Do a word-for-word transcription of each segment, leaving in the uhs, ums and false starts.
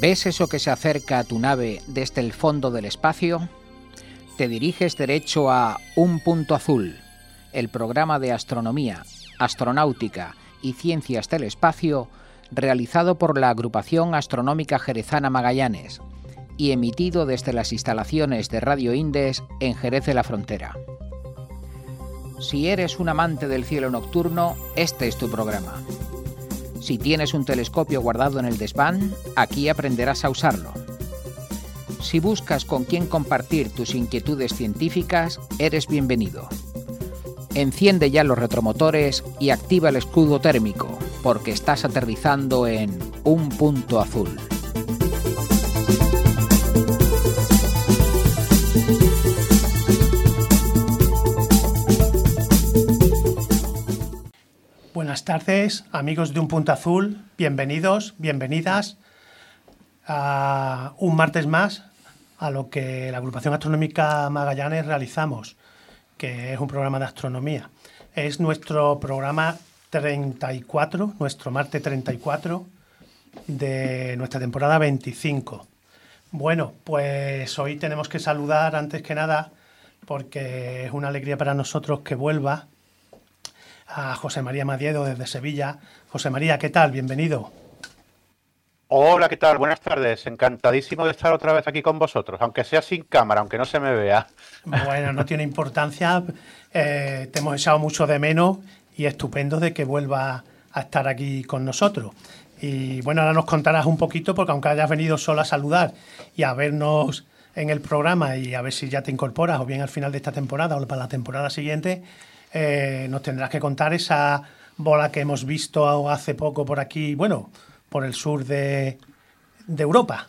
¿Ves eso que se acerca a tu nave desde el fondo del espacio? Te diriges derecho a Un Punto Azul, el programa de astronomía, astronáutica y ciencias del espacio realizado por la Agrupación Astronómica Jerezana Magallanes y emitido desde las instalaciones de Radio Indes en Jerez de la Frontera. Si eres un amante del cielo nocturno, este es tu programa. Si tienes un telescopio guardado en el desván, aquí aprenderás a usarlo. Si buscas con quién compartir tus inquietudes científicas, eres bienvenido. Enciende ya los retromotores y activa el escudo térmico, porque estás aterrizando en Un Punto Azul. Buenas tardes, amigos de Un Punto Azul, bienvenidos, bienvenidas a un martes más a lo que la Agrupación Astronómica Magallanes realizamos, que es un programa de astronomía. Es nuestro programa treinta y cuatro, nuestro martes treinta y cuatro de nuestra temporada veinticinco. Bueno, pues hoy tenemos que saludar antes que nada, porque es una alegría para nosotros que vuelva, a José María Madiedo desde Sevilla. José María, ¿qué tal? Bienvenido. Hola, ¿qué tal? Buenas tardes. Encantadísimo de estar otra vez aquí con vosotros, aunque sea sin cámara, aunque no se me vea. Bueno, no tiene importancia. Eh, te hemos echado mucho de menos y estupendo de que vuelva a estar aquí con nosotros. Y bueno, ahora nos contarás un poquito, porque aunque hayas venido solo a saludar y a vernos en el programa y a ver si ya te incorporas o bien al final de esta temporada o para la temporada siguiente, Eh, nos tendrás que contar esa bola que hemos visto hace poco por aquí, bueno, por el sur de, de Europa.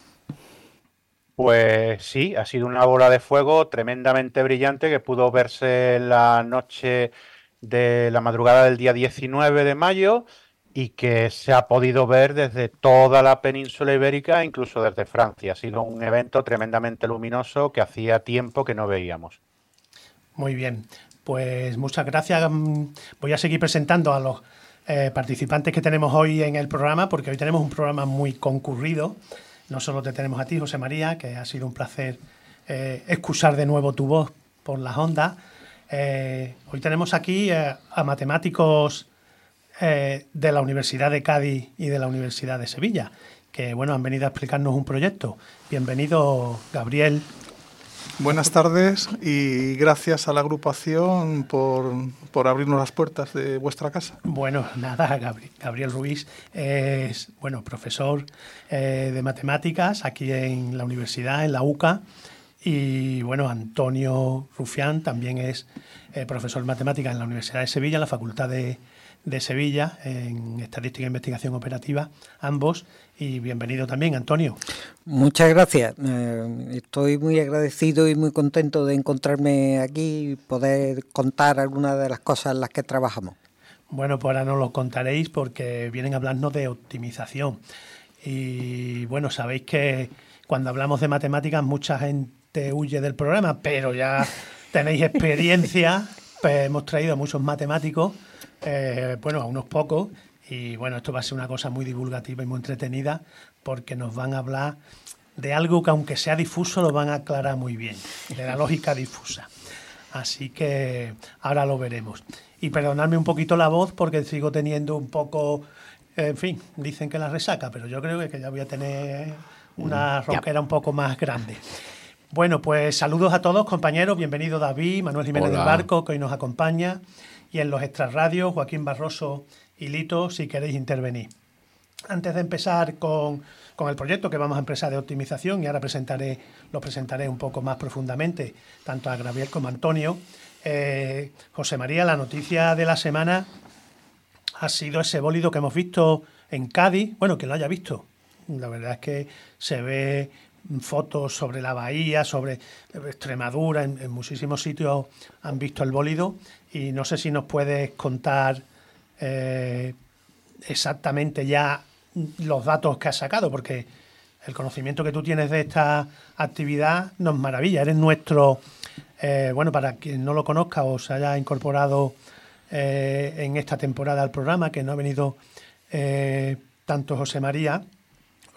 Pues sí, ha sido una bola de fuego tremendamente brillante que pudo verse la noche de la madrugada del día diecinueve de mayo y que se ha podido ver desde toda la península ibérica, incluso desde Francia. Ha sido un evento tremendamente luminoso que hacía tiempo que no veíamos. Muy bien. Pues muchas gracias. Voy a seguir presentando a los eh, participantes que tenemos hoy en el programa, porque hoy tenemos un programa muy concurrido. No solo te tenemos a ti, José María, que ha sido un placer eh, escuchar de nuevo tu voz por las ondas. Eh, hoy tenemos aquí eh, a matemáticos eh, de la Universidad de Cádiz y de la Universidad de Sevilla, que bueno, han venido a explicarnos un proyecto. Bienvenido, Gabriel. Buenas tardes y gracias a la agrupación por, por abrirnos las puertas de vuestra casa. Bueno, nada, Gabriel, Gabriel Ruiz es bueno, profesor eh, de matemáticas aquí en la universidad, en la U C A, y bueno, Antonio Rufián también es eh, profesor de matemáticas en la Universidad de Sevilla, en la Facultad de, de Sevilla, en Estadística e Investigación Operativa, ambos, y bienvenido también, Antonio. Muchas gracias. Eh, estoy muy agradecido y muy contento de encontrarme aquí y poder contar algunas de las cosas en las que trabajamos. Bueno, pues ahora nos lo contaréis porque vienen a hablarnos de optimización. Y bueno, sabéis que cuando hablamos de matemáticas mucha gente huye del programa, pero ya tenéis experiencia. Pues hemos traído a muchos matemáticos, eh, bueno, a unos pocos. Y bueno, esto va a ser una cosa muy divulgativa y muy entretenida, porque nos van a hablar de algo que, aunque sea difuso, lo van a aclarar muy bien, de la lógica difusa. Así que ahora lo veremos. Y perdonadme un poquito la voz, porque sigo teniendo un poco, en fin, dicen que la resaca, pero yo creo que ya voy a tener una ronquera un poco más grande. Bueno, pues saludos a todos, compañeros. Bienvenido David, Manuel Jiménez Hola. Del Barco, que hoy nos acompaña. Y en los extrarradios, Joaquín Barroso y Lito, si queréis intervenir. Antes de empezar con, con el proyecto que vamos a empezar de optimización, y ahora presentaré, lo presentaré un poco más profundamente, tanto a Gabriel como a Antonio, eh, José María, la noticia de la semana ha sido ese bólido que hemos visto en Cádiz. Bueno, que lo haya visto. La verdad es que se ve fotos sobre la bahía, sobre Extremadura, en, en muchísimos sitios han visto el bólido, y no sé si nos puedes contar eh, exactamente ya los datos que has sacado, porque el conocimiento que tú tienes de esta actividad nos maravilla. Eres nuestro, eh, bueno, para quien no lo conozca o se haya incorporado eh, en esta temporada al programa, que no ha venido eh, tanto José María,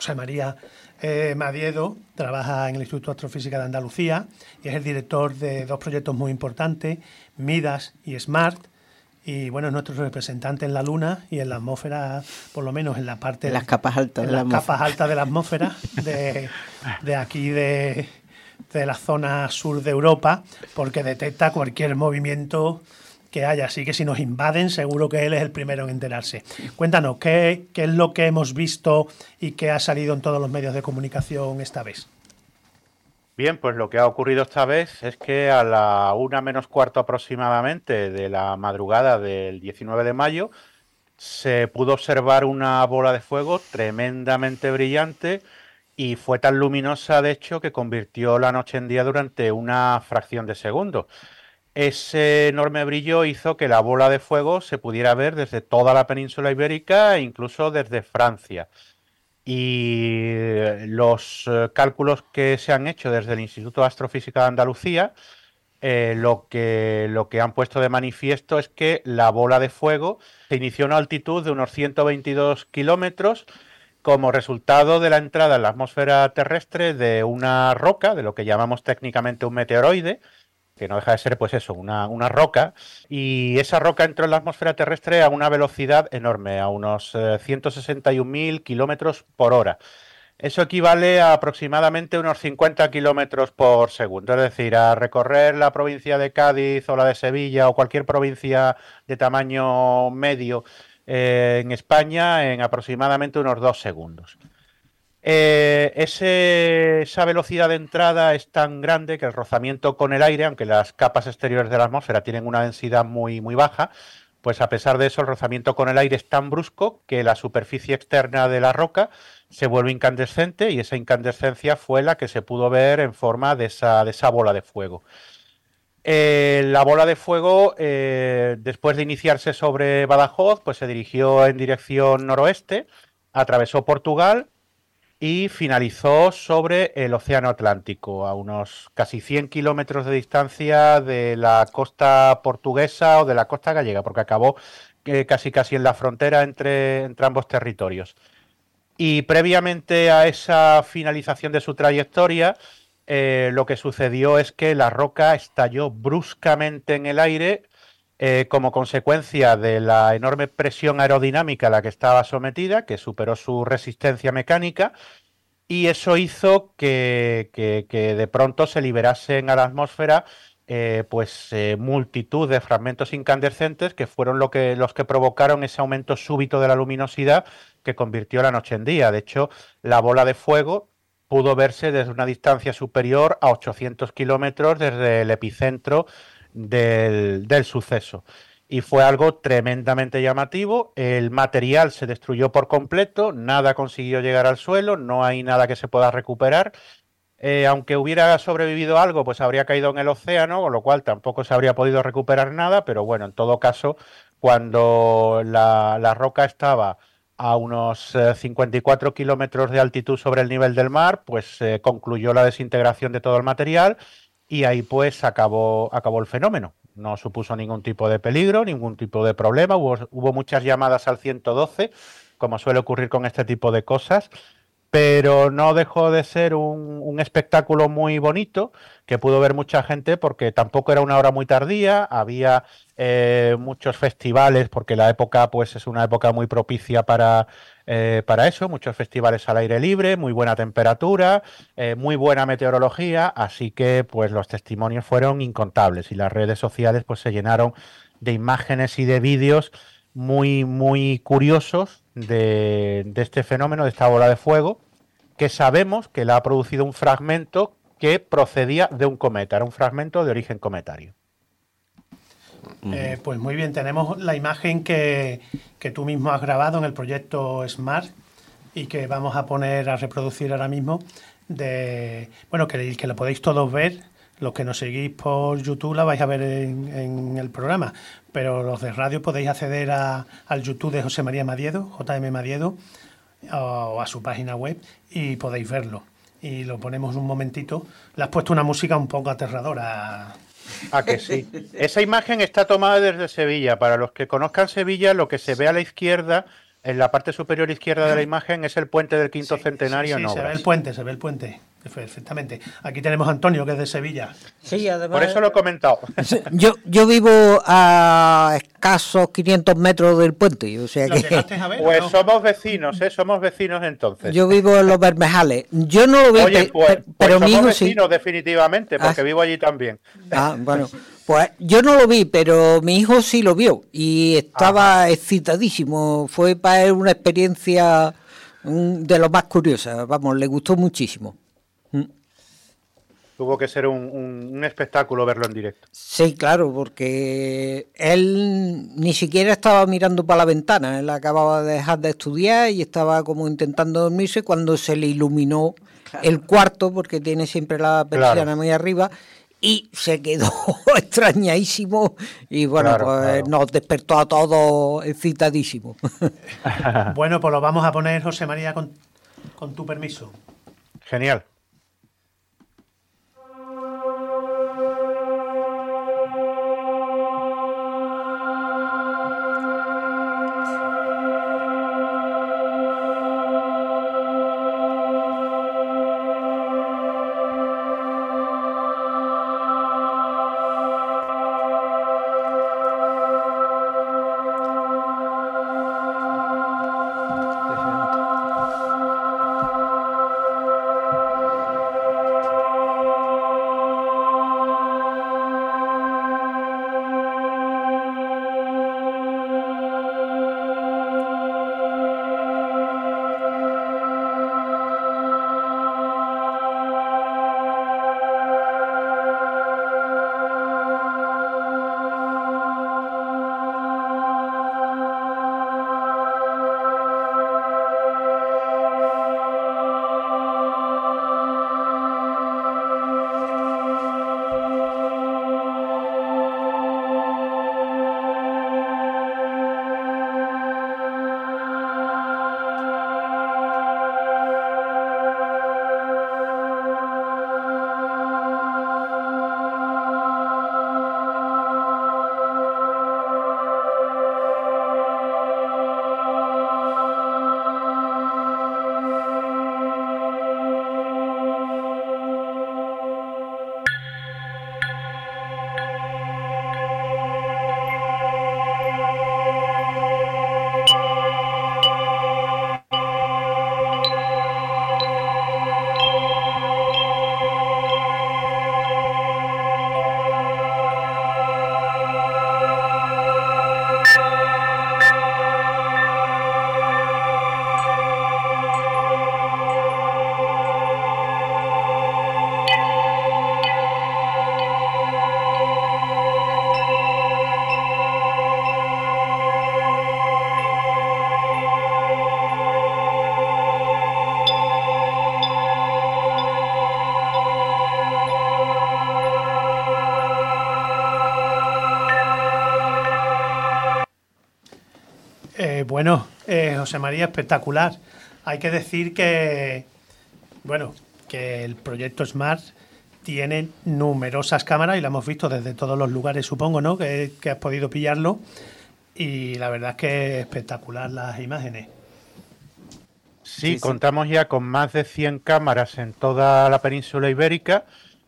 José María eh, Madiedo trabaja en el Instituto de Astrofísica de Andalucía y es el director de dos proyectos muy importantes, Midas y SMART. Y bueno, es nuestro representante en la Luna y en la atmósfera, por lo menos en la parte... En las capas altas de la atmósfera. capas altas de la atmósfera, de, de aquí de, de la zona sur de Europa, porque detecta cualquier movimiento que haya. Así que si nos invaden, seguro que él es el primero en enterarse. Cuéntanos, ¿qué, qué es lo que hemos visto y qué ha salido en todos los medios de comunicación esta vez? Bien, pues lo que ha ocurrido esta vez es que a la una menos cuarto aproximadamente de la madrugada del diecinueve de mayo se pudo observar una bola de fuego tremendamente brillante y fue tan luminosa, de hecho, que convirtió la noche en día durante una fracción de segundo. Ese enorme brillo hizo que la bola de fuego se pudiera ver desde toda la península ibérica e incluso desde Francia. Y los eh, cálculos que se han hecho desde el Instituto de Astrofísica de Andalucía, eh, lo, que, lo que han puesto de manifiesto es que la bola de fuego se inició a una altitud de unos ciento veintidós kilómetros como resultado de la entrada en la atmósfera terrestre de una roca, de lo que llamamos técnicamente un meteoroide, que no deja de ser, pues eso, una, una roca, y esa roca entró en la atmósfera terrestre a una velocidad enorme, a unos eh, ciento sesenta y un mil kilómetros por hora. Eso equivale a aproximadamente unos cincuenta kilómetros por segundo, es decir, a recorrer la provincia de Cádiz o la de Sevilla o cualquier provincia de tamaño medio eh, en España en aproximadamente unos dos segundos. Eh, ese, esa velocidad de entrada es tan grande que el rozamiento con el aire, aunque las capas exteriores de la atmósfera tienen una densidad muy, muy baja, pues a pesar de eso el rozamiento con el aire es tan brusco que la superficie externa de la roca se vuelve incandescente y esa incandescencia fue la que se pudo ver en forma de esa, de esa bola de fuego. Eh, la bola de fuego, eh, después de iniciarse sobre Badajoz, pues se dirigió en dirección noroeste, atravesó Portugal y finalizó sobre el Océano Atlántico, a unos casi cien kilómetros de distancia de la costa portuguesa o de la costa gallega, porque acabó eh, casi casi en la frontera entre, entre ambos territorios. Y previamente a esa finalización de su trayectoria, eh, lo que sucedió es que la roca estalló bruscamente en el aire eh, como consecuencia de la enorme presión aerodinámica a la que estaba sometida, que superó su resistencia mecánica, y eso hizo que, que, que de pronto se liberasen a la atmósfera eh, pues eh, multitud de fragmentos incandescentes que fueron lo que, los que provocaron ese aumento súbito de la luminosidad que convirtió la noche en día. De hecho, la bola de fuego pudo verse desde una distancia superior a ochocientos kilómetros desde el epicentro del, del suceso. Y fue algo tremendamente llamativo. El material se destruyó por completo, nada consiguió llegar al suelo, no hay nada que se pueda recuperar. Eh, aunque hubiera sobrevivido algo, pues habría caído en el océano, con lo cual tampoco se habría podido recuperar nada, pero bueno, en todo caso, cuando la, la roca estaba a unos eh, cincuenta y cuatro kilómetros de altitud sobre el nivel del mar, pues eh, concluyó la desintegración de todo el material y ahí pues acabó, acabó el fenómeno. No supuso ningún tipo de peligro, ningún tipo de problema. Hubo, hubo muchas llamadas al ciento doce, como suele ocurrir con este tipo de cosas, pero no dejó de ser un, un espectáculo muy bonito que pudo ver mucha gente porque tampoco era una hora muy tardía, había eh, muchos festivales porque la época pues es una época muy propicia para, eh, para eso, muchos festivales al aire libre, muy buena temperatura, eh, muy buena meteorología, así que pues los testimonios fueron incontables y las redes sociales pues se llenaron de imágenes y de vídeos muy, muy curiosos de, de este fenómeno, de esta bola de fuego, que sabemos que la ha producido un fragmento que procedía de un cometa, era un fragmento de origen cometario. Eh, pues muy bien, tenemos la imagen que, que tú mismo has grabado en el proyecto SMART y que vamos a poner a reproducir ahora mismo, de bueno, que, que lo podéis todos ver. Los que nos seguís por YouTube la vais a ver en, en el programa, pero los de radio podéis acceder a, al YouTube de José María Madiedo, J M Madiedo, o a su página web y podéis verlo. Y lo ponemos un momentito. Le has puesto una música un poco aterradora. Ah, que sí. Esa imagen está tomada desde Sevilla. Para los que conozcan Sevilla, lo que se ve a la izquierda en la parte superior izquierda de la imagen es el puente del quinto Sí, centenario sí, sí, en se ve obras. el puente, se ve el puente, perfectamente. Aquí tenemos a Antonio, que es de Sevilla. Sí, además, Por eso lo he comentado. yo, yo vivo a escasos quinientos metros del puente, o sea ¿Lo que llegaste a ver o Pues no? somos vecinos, ¿eh? Somos vecinos entonces. yo vivo en los Bermejales. Yo no lo vi, Oye, pe- pues, pe- pues pero mi somos hijo sí. vecinos definitivamente, porque Ah. vivo allí también. Ah, bueno, pues yo no lo vi, pero mi hijo sí lo vio y estaba excitadísimo. Fue para él una experiencia mm, de lo más curiosa, vamos, le gustó muchísimo. Mm. Tuvo que ser un, un- un espectáculo verlo en directo. Sí, claro, porque él ni siquiera estaba mirando para la ventana, él acababa de dejar de estudiar y estaba como intentando dormirse cuando se le iluminó el cuarto, porque tiene siempre la persiana Claro. muy arriba, y se quedó extrañadísimo y bueno, Claro, pues claro. nos despertó a todos excitadísimos. Bueno, pues lo vamos a poner, José María, con, con tu permiso. Genial. Eh, bueno, eh, José María, espectacular. Hay que decir que, bueno, que el proyecto SMART tiene numerosas cámaras y la hemos visto desde todos los lugares, supongo, ¿no? Que, que has podido pillarlo. Y la verdad es que es espectacular las imágenes. Sí, Sí, sí. contamos ya con más de cien cámaras en toda la península ibérica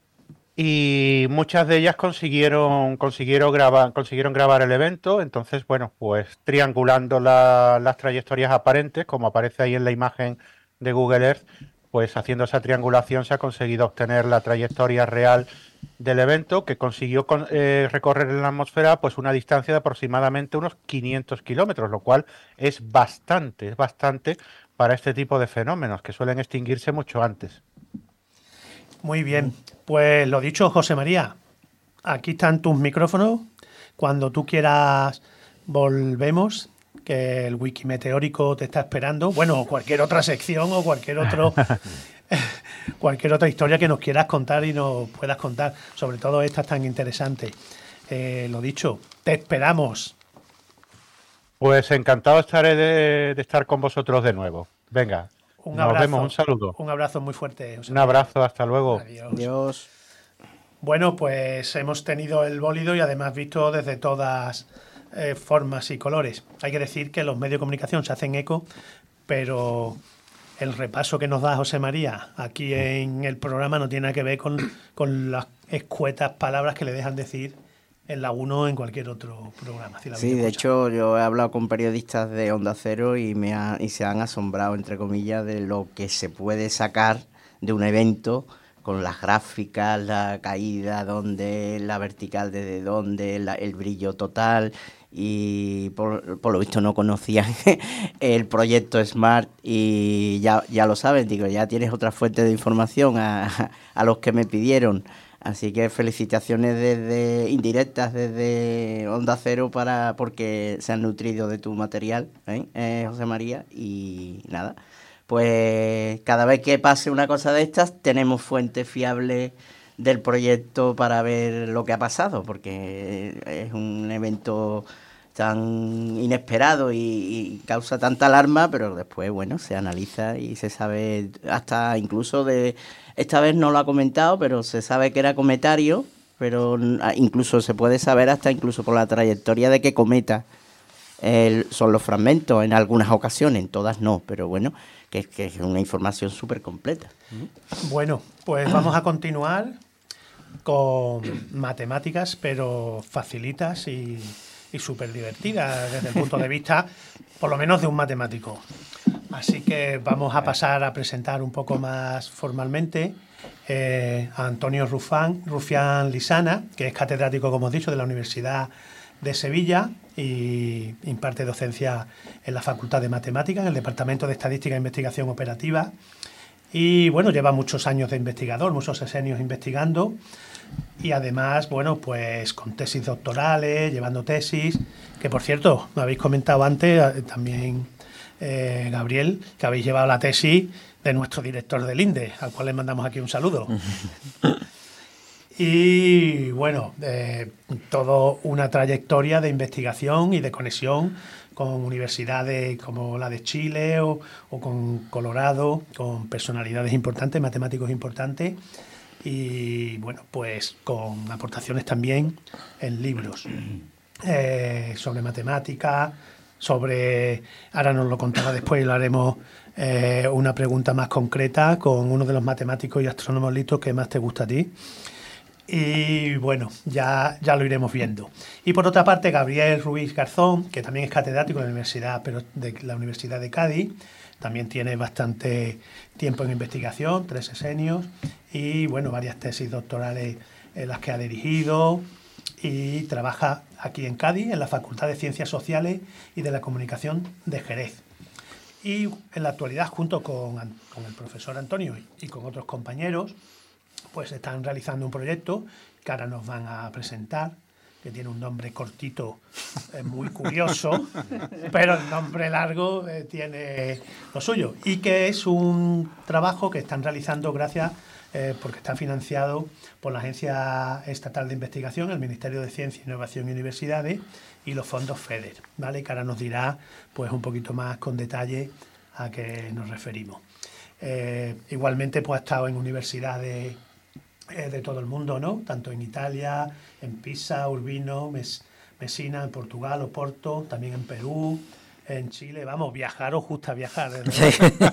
y muchas de ellas consiguieron, consiguieron, grabar, consiguieron grabar el evento. Entonces, bueno, pues triangulando la- las trayectorias aparentes, como aparece ahí en la imagen de Google Earth, pues haciendo esa triangulación se ha conseguido obtener la trayectoria real del evento, que consiguió con- eh, recorrer en la atmósfera pues una distancia de aproximadamente unos quinientos kilómetros, lo cual es bastante, es bastante para este tipo de fenómenos que suelen extinguirse mucho antes. Muy bien, pues lo dicho, José María, aquí están tus micrófonos. Cuando tú quieras volvemos, que el Wikimeteórico te está esperando. Bueno, o cualquier otra sección o cualquier otro cualquier otra historia que nos quieras contar y nos puedas contar, sobre todo estas tan interesantes. Eh, lo dicho, te esperamos. Pues encantado estaré de, de estar con vosotros de nuevo. Venga, Un nos abrazo. vemos, un saludo. Un abrazo muy fuerte, José Un María. abrazo, hasta luego. Adiós. Dios. Bueno, pues hemos tenido el bólido y además visto desde todas eh, formas y colores. Hay que decir que los medios de comunicación se hacen eco, pero el repaso que nos da José María aquí en el programa no tiene nada que ver con, con las escuetas palabras que le dejan decir en la uno o en cualquier otro programa. Si la sí, de hecho yo he hablado con periodistas de Onda Cero y, me ha, y se han asombrado, entre comillas, de lo que se puede sacar de un evento con las gráficas, la caída, dónde, la vertical desde dónde, la, el brillo total. Y por, por lo visto no conocían el proyecto Smart y ya, ya lo saben, digo, ya tienes otra fuente de información a, a los que me pidieron. Así que felicitaciones desde indirectas desde Onda Cero para porque se han nutrido de tu material, ¿eh? Eh, José María, y nada, pues cada vez que pase una cosa de estas tenemos fuentes fiables del proyecto para ver lo que ha pasado, porque es un evento tan inesperado y, y causa tanta alarma, pero después, bueno, se analiza y se sabe hasta incluso de... Esta vez no lo ha comentado, pero se sabe que era cometario, pero incluso se puede saber hasta incluso por la trayectoria de qué cometa el, son los fragmentos en algunas ocasiones, en todas no, pero bueno, que, que es una información súper completa. Bueno, pues vamos a continuar con matemáticas, pero facilitas y, y súper divertidas desde el punto de vista, por lo menos, de un matemático. Así que vamos a pasar a presentar un poco más formalmente eh, a Antonio Rufán, Rufián Lisana, que es catedrático, como hemos dicho, de la Universidad de Sevilla y imparte docencia en la Facultad de Matemáticas, en el Departamento de Estadística e Investigación Operativa. Y bueno, lleva muchos años de investigador, muchos sexenios investigando y además, bueno, pues con tesis doctorales, llevando tesis, que por cierto, me habéis comentado antes, también... Eh, Gabriel, que habéis llevado la tesis de nuestro director del INDE, al cual le mandamos aquí un saludo. Y bueno, eh, toda una trayectoria de investigación y de conexión con universidades como la de Chile o, o con Colorado, con personalidades importantes, matemáticos importantes, y bueno, pues con aportaciones también en libros eh, sobre matemáticas, sobre, ahora nos lo contará después y lo haremos eh, una pregunta más concreta con uno de los matemáticos y astrónomos listos que más te gusta a ti. Y bueno, ya, ya lo iremos viendo. Y por otra parte, Gabriel Ruiz Garzón, que también es catedrático de la Universidad, pero de la Universidad de Cádiz, también tiene bastante tiempo en investigación, tres sexenios, y bueno, varias tesis doctorales en las que ha dirigido, y trabaja aquí en Cádiz, en la Facultad de Ciencias Sociales y de la Comunicación de Jerez. Y en la actualidad, junto con, con el profesor Antonio y con otros compañeros, pues están realizando un proyecto que ahora nos van a presentar, que tiene un nombre cortito, eh, muy curioso, pero el nombre largo eh, tiene lo suyo, y que es un trabajo que están realizando gracias Eh, porque está financiado por la Agencia Estatal de Investigación, el Ministerio de Ciencia, Innovación y Universidades y los fondos FEDER, ¿vale? Que ahora nos dirá pues un poquito más con detalle a qué nos referimos. Eh, igualmente pues ha estado en universidades eh, de todo el mundo, ¿no? Tanto en Italia, en Pisa, Urbino, Mes, Messina, en Portugal, Oporto, también en Perú, en Chile. Vamos, viajar o justa viajar. Sí.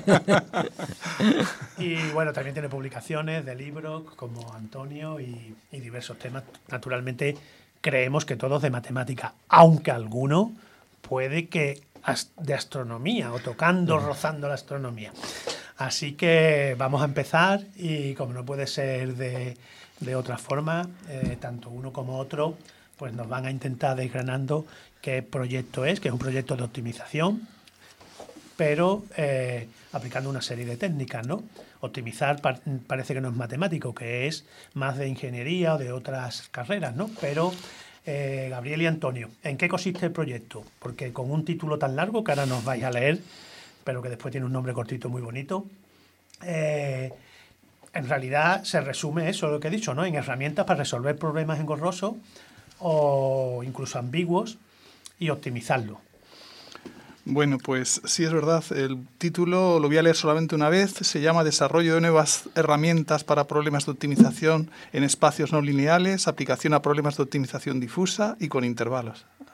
Y bueno, también tiene publicaciones de libros como Antonio y, y diversos temas. Naturalmente, creemos que todos de matemática, aunque alguno puede que de astronomía o tocando, rozando la astronomía. Así que vamos a empezar y como no puede ser de, de otra forma, eh, tanto uno como otro, pues nos van a intentar desgranando qué proyecto es, que es un proyecto de optimización, pero eh, aplicando una serie de técnicas, ¿no? Optimizar par parece que no es matemático, que es más de ingeniería o de otras carreras, ¿no? Pero, eh, Gabriel y Antonio, ¿en qué consiste el proyecto? Porque con un título tan largo que ahora nos vais a leer, pero que después tiene un nombre cortito muy bonito, eh, en realidad se resume eso, lo que he dicho, ¿no? En herramientas para resolver problemas engorrosos o incluso ambiguos y optimizarlo. Bueno, pues sí es verdad, el título lo voy a leer solamente una vez, se llama Desarrollo de nuevas herramientas para problemas de optimización en espacios no lineales, aplicación a problemas de optimización difusa y con intervalos.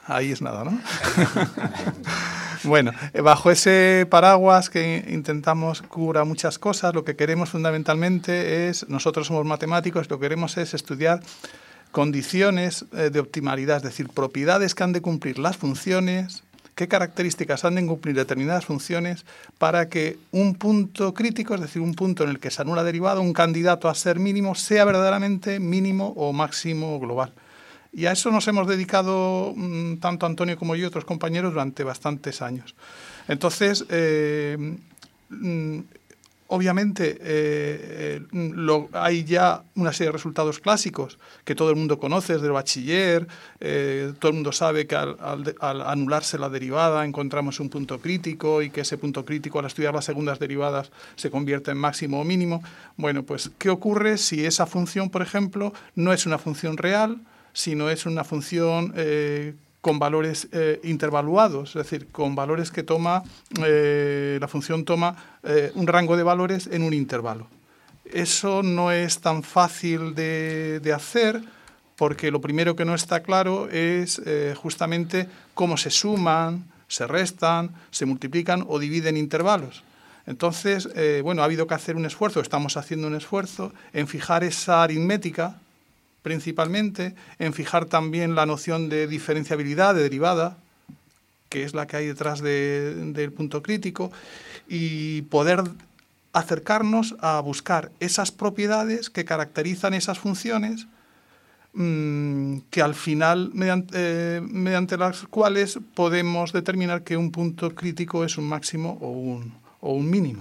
ahí es nada, ¿no? Bueno, bajo ese paraguas que intentamos cubrir muchas cosas, lo que queremos fundamentalmente es, nosotros somos matemáticos, lo que queremos es estudiar condiciones de optimalidad, es decir, propiedades que han de cumplir las funciones, qué características han de cumplir determinadas funciones para que un punto crítico, es decir, un punto en el que se anula derivada, un candidato a ser mínimo, sea verdaderamente mínimo o máximo global. Y a eso nos hemos dedicado mmm, tanto Antonio como yo y otros compañeros durante bastantes años. Entonces, eh, mmm, obviamente eh, eh, lo, hay ya una serie de resultados clásicos que todo el mundo conoce desde el bachiller, eh, todo el mundo sabe que al, al, al anularse la derivada encontramos un punto crítico y que ese punto crítico al estudiar las segundas derivadas se convierte en máximo o mínimo. Bueno, pues ¿qué ocurre si esa función, por ejemplo, no es una función real, sino es una función eh, con valores eh, intervaluados, es decir, con valores que toma, eh, la función toma eh, un rango de valores en un intervalo? Eso no es tan fácil de, de hacer, porque lo primero que no está claro es eh, justamente cómo se suman, se restan, se multiplican o dividen intervalos. Entonces, eh, bueno, ha habido que hacer un esfuerzo, estamos haciendo un esfuerzo en fijar esa aritmética, principalmente, en fijar también la noción de diferenciabilidad, de derivada, que es la que hay detrás de, del punto crítico, y poder acercarnos a buscar esas propiedades que caracterizan esas funciones, mmm, que al final, mediante, eh, mediante las cuales podemos determinar que un punto crítico es un máximo o un, o un mínimo.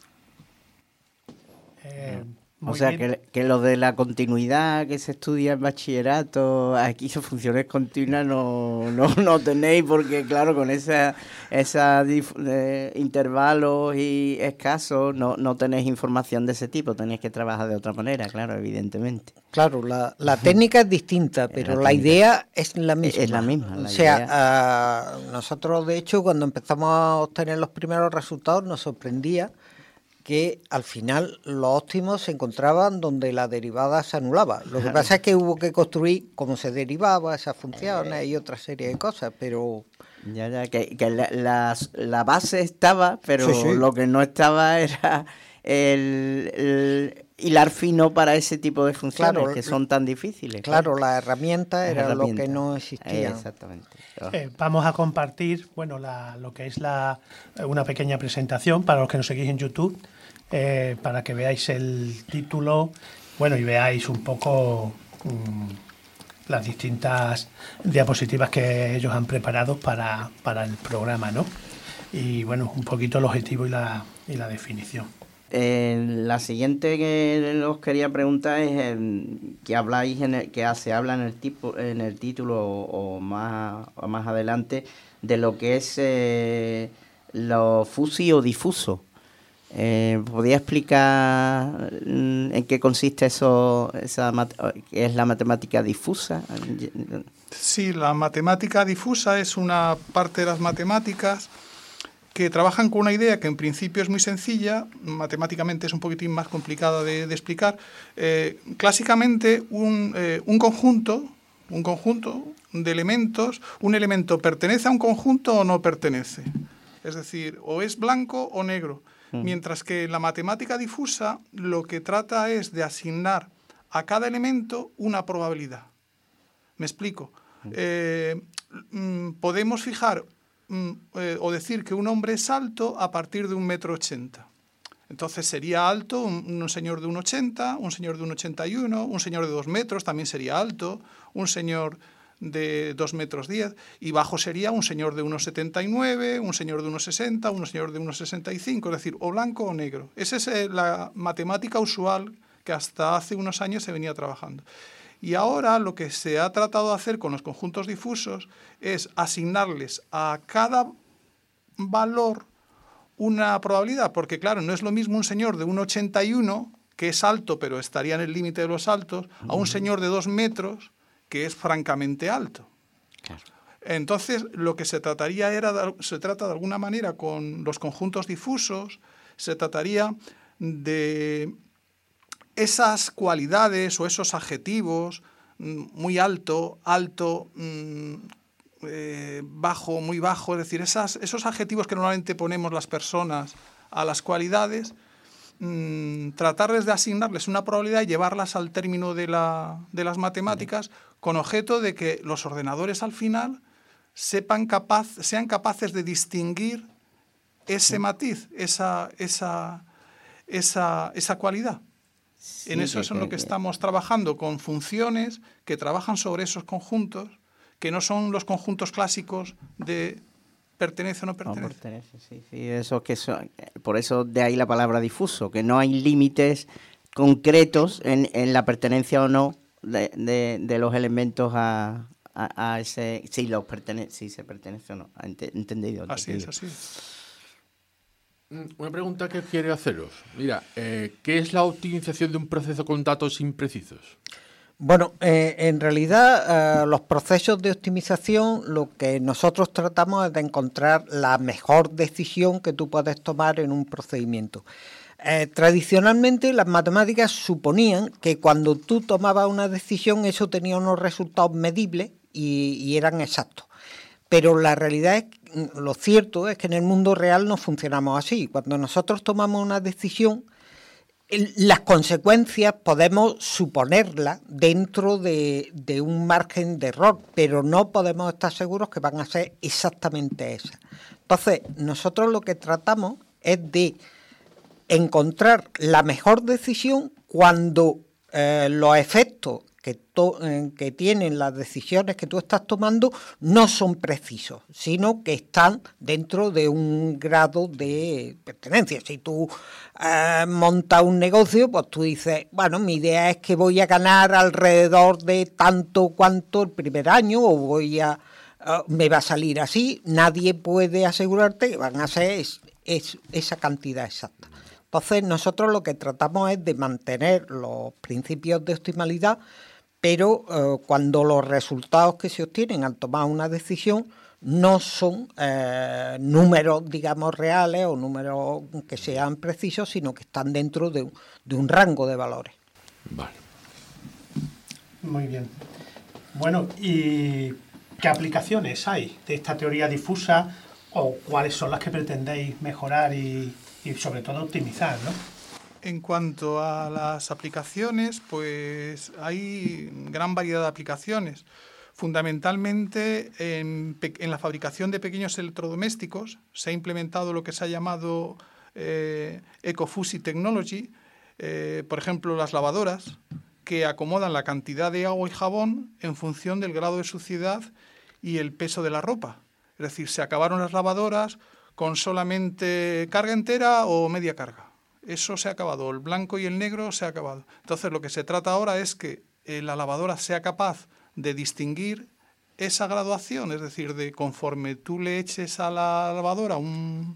Eh, O sea, que, que lo de la continuidad que se estudia en bachillerato, aquí sus funciones continuas no, no, no tenéis, porque claro, con esa, esa eh, intervalos y escasos no, no tenéis información de ese tipo, tenéis que trabajar de otra manera, claro, evidentemente. Claro, la, la técnica es distinta, pero la, la idea es la misma. Es la misma. La o sea, idea... uh, nosotros de hecho cuando empezamos a obtener los primeros resultados nos sorprendía que al final los óptimos se encontraban donde la derivada se anulaba. Lo que pasa es que hubo que construir cómo se derivaba esas funciones y otra serie de cosas, pero... Ya, ya, que, que la, la, la base estaba, pero sí, sí. Lo que no estaba era el, el hilar fino para ese tipo de funciones, claro, que son tan difíciles. Claro, la herramienta era la herramienta. Lo que no existía. Eh, exactamente. Eh, vamos a compartir, bueno, la, lo que es la, una pequeña presentación para los que nos seguís en YouTube, eh, para que veáis el título, bueno, y veáis un poco mmm, las distintas diapositivas que ellos han preparado para, para el programa, ¿no? Y bueno, un poquito el objetivo y la, y la definición. Eh, la siguiente que os quería preguntar es eh, que habláis en el, que se habla en el tipo en el título o, o más o más adelante de lo que es eh, lo fusi o difuso. Eh, ¿Podría explicar en qué consiste eso, esa qué es la matemática difusa? Sí, la matemática difusa es una parte de las matemáticas que trabajan con una idea que en principio es muy sencilla, matemáticamente es un poquitín más complicada de, de explicar. Eh, clásicamente, un, eh, un conjunto, un conjunto de elementos, un elemento pertenece a un conjunto o no pertenece. Es decir, o es blanco o negro. Mm. Mientras que la matemática difusa lo que trata es de asignar a cada elemento una probabilidad. ¿Me explico? Mm. Eh, mm, podemos fijar Eh, o decir que un hombre es alto a partir de un metro ochenta. Entonces sería alto un, un señor de un ochenta, un señor de un ochenta y uno, un señor de dos metros también sería alto, un señor de dos metros diez, y bajo sería un señor de uno setenta y nueve, un señor de uno sesenta, un señor de uno sesenta y cinco, es decir, o blanco o negro. Esa es eh, la matemática usual que hasta hace unos años se venía trabajando. Y ahora lo que se ha tratado de hacer con los conjuntos difusos es asignarles a cada valor una probabilidad, porque claro, no es lo mismo un señor de un ochenta y uno, que es alto pero estaría en el límite de los altos, a un señor de dos metros, que es francamente alto. Claro. Entonces, lo que se trataría era, de, se trata de alguna manera con los conjuntos difusos, se trataría de esas cualidades o esos adjetivos, muy alto, alto, eh, bajo, muy bajo, es decir, esas, esos adjetivos que normalmente ponemos las personas a las cualidades, mmm, tratarles de asignarles una probabilidad y llevarlas al término de, la, de las matemáticas con objeto de que los ordenadores al final sepan capaz, sean capaces de distinguir ese matiz, esa, esa, esa, esa cualidad. Sí, en eso es en lo que estamos trabajando, con funciones que trabajan sobre esos conjuntos, que no son los conjuntos clásicos de pertenece o no pertenece. No pertenece, sí, sí, eso que son, por eso de ahí la palabra difuso, que no hay límites concretos en, en la pertenencia o no de, de, de los elementos a, a, a ese, si los pertenece, si se pertenece o no, entendido. Así es, así es. Una pregunta que quiero haceros. Mira, eh, ¿qué es la optimización de un proceso con datos imprecisos? Bueno, eh, en realidad eh, los procesos de optimización lo que nosotros tratamos es de encontrar la mejor decisión que tú puedes tomar en un procedimiento. Eh, tradicionalmente las matemáticas suponían que cuando tú tomabas una decisión eso tenía unos resultados medibles y, y eran exactos. Pero la realidad es, lo cierto es que en el mundo real no funcionamos así. Cuando nosotros tomamos una decisión, las consecuencias podemos suponerlas dentro de, de un margen de error, pero no podemos estar seguros que van a ser exactamente esas. Entonces, nosotros lo que tratamos es de encontrar la mejor decisión cuando eh, los efectos que, to, eh, que tienen las decisiones que tú estás tomando no son precisos, sino que están dentro de un grado de pertenencia. Si tú eh, montas un negocio, pues tú dices, bueno, mi idea es que voy a ganar alrededor de tanto cuanto el primer año o voy a uh, me va a salir así. Nadie puede asegurarte que van a ser es, es, esa cantidad exacta. Entonces, nosotros lo que tratamos es de mantener los principios de optimalidad, pero eh, cuando los resultados que se obtienen al tomar una decisión no son eh, números, digamos, reales o números que sean precisos, sino que están dentro de un, de un rango de valores. Vale. Muy bien. Bueno, ¿y qué aplicaciones hay de esta teoría difusa o cuáles son las que pretendéis mejorar y, y sobre todo optimizar, ¿no? En cuanto a las aplicaciones, pues hay gran variedad de aplicaciones. Fundamentalmente en, en la fabricación de pequeños electrodomésticos se ha implementado lo que se ha llamado eh, Eco-Fusi Technology, eh, por ejemplo las lavadoras, que acomodan la cantidad de agua y jabón en función del grado de suciedad y el peso de la ropa. Es decir, se acabaron las lavadoras con solamente carga entera o media carga. Eso se ha acabado, el blanco y el negro se ha acabado. Entonces lo que se trata ahora es que eh, la lavadora sea capaz de distinguir esa graduación, es decir, de conforme tú le eches a la lavadora un,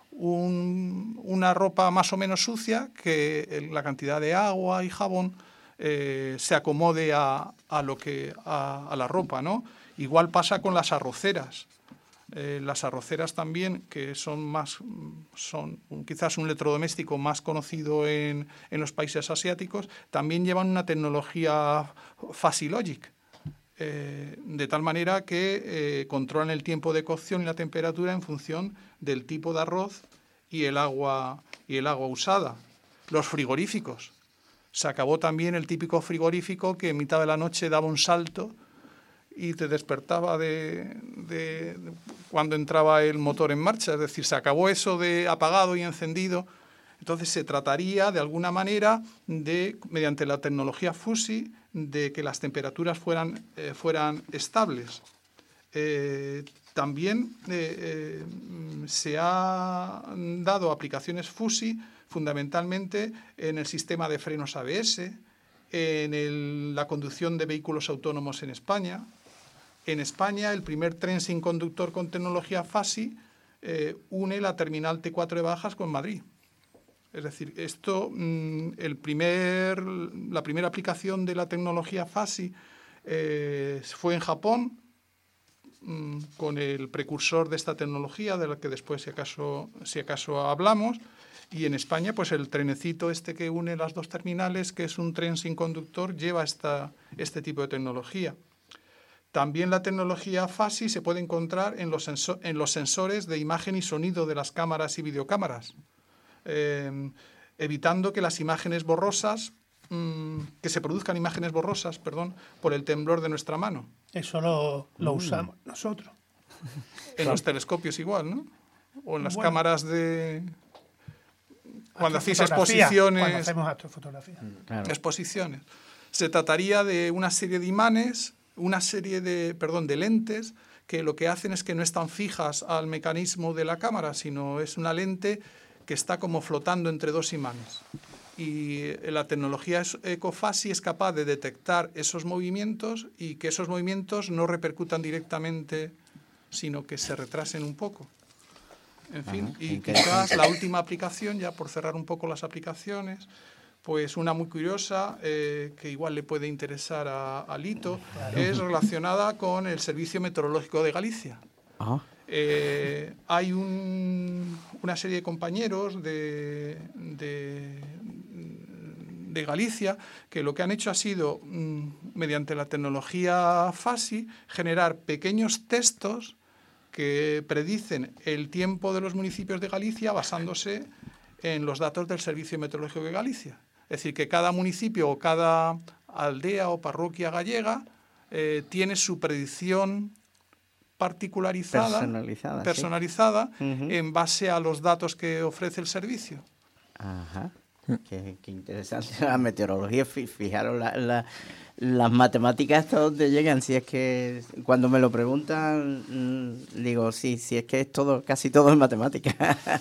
un, una ropa más o menos sucia, que la cantidad de agua y jabón eh, se acomode a, a, lo que, a, a la ropa, ¿no? Igual pasa con las arroceras. Eh, las arroceras también, que son más son quizás un electrodoméstico más conocido en, en los países asiáticos, también llevan una tecnología Fuzzy Logic, eh, de tal manera que eh, controlan el tiempo de cocción y la temperatura en función del tipo de arroz y el agua y el agua usada. Los frigoríficos. Se acabó también el típico frigorífico que en mitad de la noche daba un salto y te despertaba de, de, de cuando entraba el motor en marcha. Es decir, se acabó eso de apagado y encendido. Entonces se trataría de alguna manera de, mediante la tecnología Fuzzy, de que las temperaturas fueran, eh, fueran estables. Eh, también eh, eh, se han dado aplicaciones Fuzzy fundamentalmente en el sistema de frenos A B S, en el, la conducción de vehículos autónomos en España. En España, el primer tren sin conductor con tecnología Fuzzy eh, une la terminal T cuatro de Bajas con Madrid. Es decir, esto, mmm, el primer, la primera aplicación de la tecnología Fuzzy eh, fue en Japón, mmm, con el precursor de esta tecnología, de la que después, si acaso, si acaso hablamos. Y en España, pues el trenecito este que une las dos terminales, que es un tren sin conductor, lleva esta, este tipo de tecnología. También la tecnología FASI se puede encontrar en los, sensor, en los sensores de imagen y sonido de las cámaras y videocámaras, eh, evitando que las imágenes borrosas, mmm, que se produzcan imágenes borrosas, perdón, por el temblor de nuestra mano. Eso lo, lo usamos mm. nosotros. En los telescopios igual, ¿no? O en las bueno, cámaras de... Cuando hacéis exposiciones... Cuando hacemos astrofotografía. Claro. Exposiciones. Se trataría de una serie de imanes, una serie de, perdón, de lentes, que lo que hacen es que no están fijas al mecanismo de la cámara, sino es una lente que está como flotando entre dos imanes. Y la tecnología EcoFASI es capaz de detectar esos movimientos y que esos movimientos no repercutan directamente, sino que se retrasen un poco. En fin, Ajá, y quizás la última aplicación, ya por cerrar un poco las aplicaciones, pues una muy curiosa, eh, que igual le puede interesar a, a Lito, claro. es relacionada con el Servicio Meteorológico de Galicia. Ajá. Eh, hay un, una serie de compañeros de, de, de Galicia que lo que han hecho ha sido, mmm, mediante la tecnología FASI, generar pequeños textos que predicen el tiempo de los municipios de Galicia basándose en los datos del Servicio Meteorológico de Galicia. Es decir, que cada municipio o cada aldea o parroquia gallega eh, tiene su predicción particularizada, personalizada, personalizada sí. uh-huh. en base a los datos que ofrece el servicio. Ajá, qué, qué interesante. La meteorología, fijaros, la, la, las matemáticas hasta dónde llegan. Si es que cuando me lo preguntan, digo, sí, sí, es que es todo, casi todo es matemática.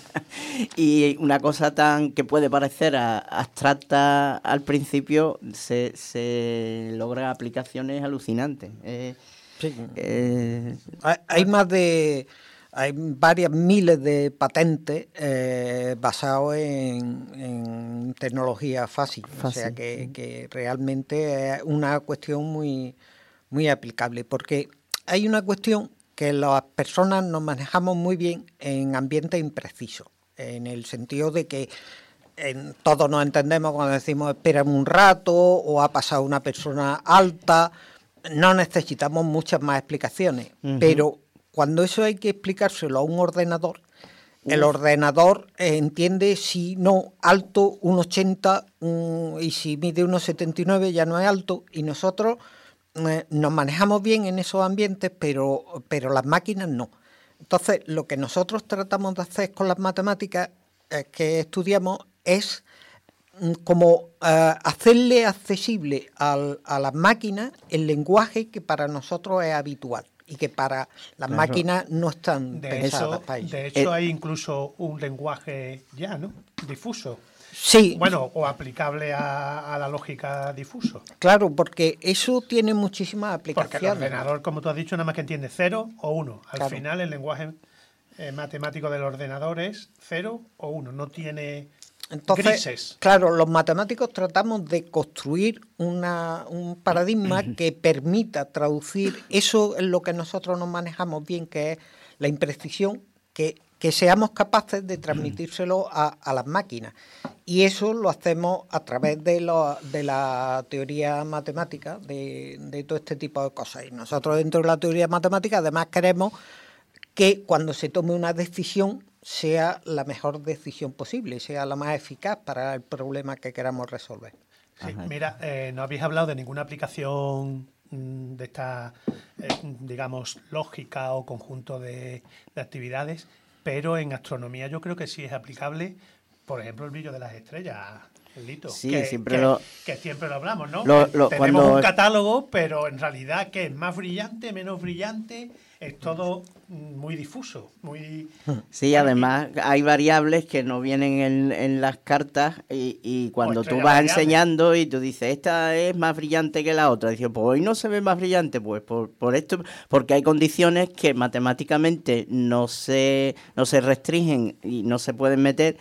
Y una cosa tan que puede parecer a, abstracta al principio, se, se logran aplicaciones alucinantes. Eh, Sí. Eh, hay, hay más de hay varias miles de patentes eh, basadas en, en tecnología fácil, fácil, o sea que, que realmente es una cuestión muy muy aplicable, porque hay una cuestión que las personas nos manejamos muy bien en ambientes imprecisos, en el sentido de que en, todos nos entendemos cuando decimos espérame un rato o ha pasado una persona alta. No necesitamos muchas más explicaciones, uh-huh. pero cuando eso hay que explicárselo a un ordenador, uh. el ordenador eh, entiende si no alto, un ochenta, un, y si mide uno setenta y nueve ya no es alto, y nosotros eh, nos manejamos bien en esos ambientes, pero, pero las máquinas no. Entonces, lo que nosotros tratamos de hacer con las matemáticas eh, que estudiamos es como uh, hacerle accesible al, a las máquinas el lenguaje que para nosotros es habitual y que para las claro. máquinas no están de pensadas eso, para ello. De hecho, eh, hay incluso un lenguaje ya, ¿no? Difuso. Sí. Bueno, o aplicable a, a la lógica difuso. Claro, porque eso tiene muchísimas aplicaciones. Porque el ordenador, como tú has dicho, nada más que entiende cero o uno. Al claro. final, el lenguaje eh, matemático del ordenador es cero o uno. No tiene... Entonces, grises. Claro, los matemáticos tratamos de construir una, un paradigma que permita traducir eso en lo que nosotros nos manejamos bien, que es la imprecisión, que, que seamos capaces de transmitírselo a, a las máquinas. Y eso lo hacemos a través de, lo, de la teoría matemática, de, de todo este tipo de cosas. Y nosotros dentro de la teoría matemática además queremos que cuando se tome una decisión sea la mejor decisión posible, sea la más eficaz para el problema que queramos resolver. Sí, mira, eh, no habéis hablado de ninguna aplicación mmm, de esta, eh, digamos, lógica o conjunto de, de actividades, pero en astronomía yo creo que sí es aplicable, por ejemplo, el brillo de las estrellas. Lito, sí, que, siempre que, lo, que siempre lo hablamos, ¿no? Lo, lo, Tenemos cuando... un catálogo, pero en realidad que es más brillante, menos brillante, es todo muy difuso, muy... Sí, además hay variables que no vienen en, en las cartas y, y cuando tú vas variable. enseñando y tú dices, esta es más brillante que la otra, dices, pues hoy no se ve más brillante, pues por, por esto, porque hay condiciones que matemáticamente no se, no se restringen y no se pueden meter.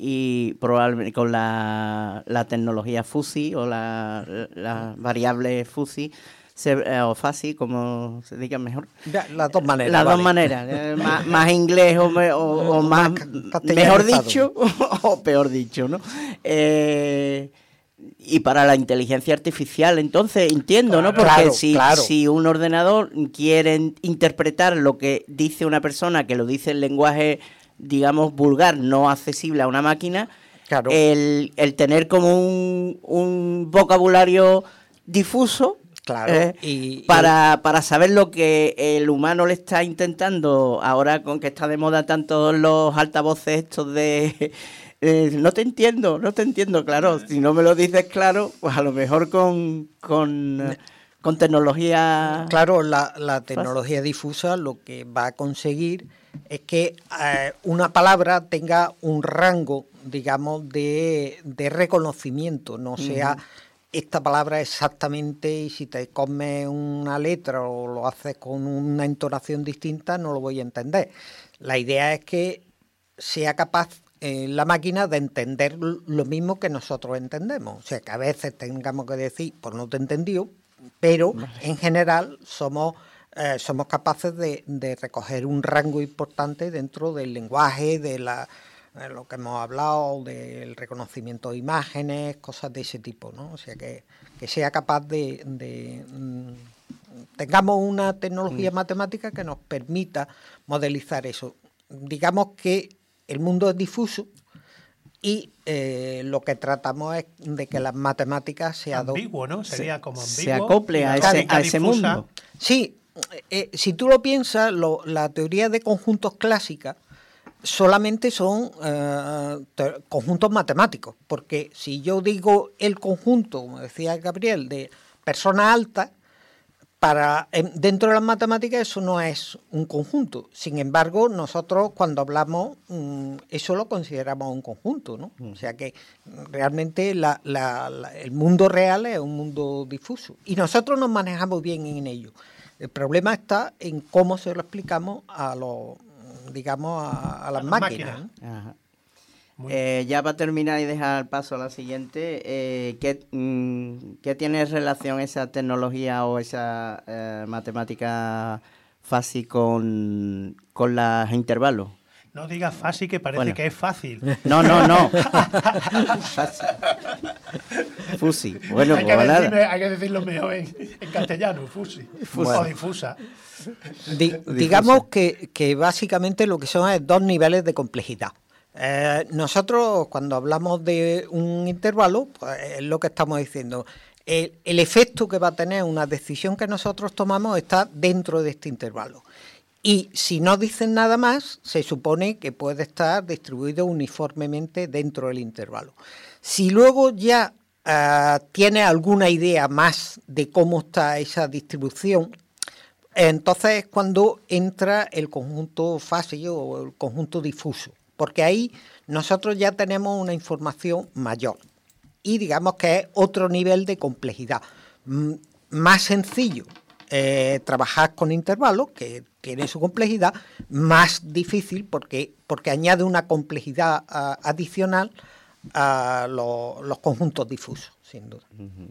Y probablemente con la, la tecnología FUSI o la, la variable FUSI se, eh, o FASI, como se diga mejor. Ya, las dos maneras. Las vale. dos maneras. Eh, más, más inglés o, me, o, o más, mejor dicho o peor dicho, ¿no? Eh, Y para la inteligencia artificial, entonces, entiendo, Claro, ¿no? Porque claro, si, claro. si un ordenador quiere interpretar lo que dice una persona, que lo dice en lenguaje, digamos, vulgar, no accesible a una máquina, Claro. el, el tener como un, un vocabulario difuso, Claro, eh, y- para, para saber lo que el humano le está intentando, ahora con que está de moda tanto los altavoces estos de... eh, no te entiendo, no te entiendo, claro. Si no me lo dices claro, pues a lo mejor con, con, eh, con tecnología... Claro, la, la tecnología difusa lo que va a conseguir es que eh, una palabra tenga un rango, digamos, de, de reconocimiento, no sea esta palabra exactamente, y si te comes una letra o lo haces con una entonación distinta, no lo voy a entender. La idea es que sea capaz eh, la máquina de entender lo mismo que nosotros entendemos. O sea, que a veces tengamos que decir, pues no te he entendido, pero en general somos, eh, somos capaces de, de recoger un rango importante dentro del lenguaje, de la, de lo que hemos hablado, del reconocimiento de imágenes, cosas de ese tipo, ¿no? O sea, que, que sea capaz de... de mm, tengamos una tecnología matemática que nos permita modelizar eso. Digamos que el mundo es difuso y eh, lo que tratamos es de que las matemáticas se adopten. Ambiguo, ¿no? Sería como ambiguo. se acople a y la ese, lógica a ese difusa. mundo. Sí, eh, si tú lo piensas, lo, la teoría de conjuntos clásica solamente son eh, te- conjuntos matemáticos, porque si yo digo el conjunto, como decía Gabriel, de personas altas, para em, dentro de las matemáticas eso no es un conjunto. Sin embargo, nosotros cuando hablamos mm, eso lo consideramos un conjunto, ¿no? O sea que mm, realmente la, la, la, el mundo real es un mundo difuso y nosotros nos manejamos bien en ello. El problema está en cómo se lo explicamos a los, digamos, a, a las las máquinas, máquinas. ¿no? Ajá. Muy Eh, ya para terminar y dejar paso a la siguiente, eh, ¿qué, mm, ¿qué tiene relación esa tecnología o esa eh, matemática fácil con, con los intervalos? No digas fácil, que parece Bueno. que es fácil. No, no, no. Fácil. Fusi. Bueno, hay, que pues nada. decirme- hay que decirlo mejor en, en castellano, fusi. Bueno. O difusa. Di- digamos que, que básicamente lo que son es dos niveles de complejidad. Eh, nosotros cuando hablamos de un intervalo, pues es lo que estamos diciendo. El, el efecto que va a tener una decisión que nosotros tomamos está dentro de este intervalo. Y si no dicen nada más, se supone que puede estar distribuido uniformemente dentro del intervalo. Si luego ya uh, tiene alguna idea más de cómo está esa distribución, entonces es cuando entra el conjunto fácil o el conjunto difuso, porque ahí nosotros ya tenemos una información mayor y digamos que es otro nivel de complejidad. M- más sencillo eh, trabajar con intervalos, que tiene su complejidad, más difícil porque, porque añade una complejidad uh, adicional a lo, los conjuntos difusos, sin duda.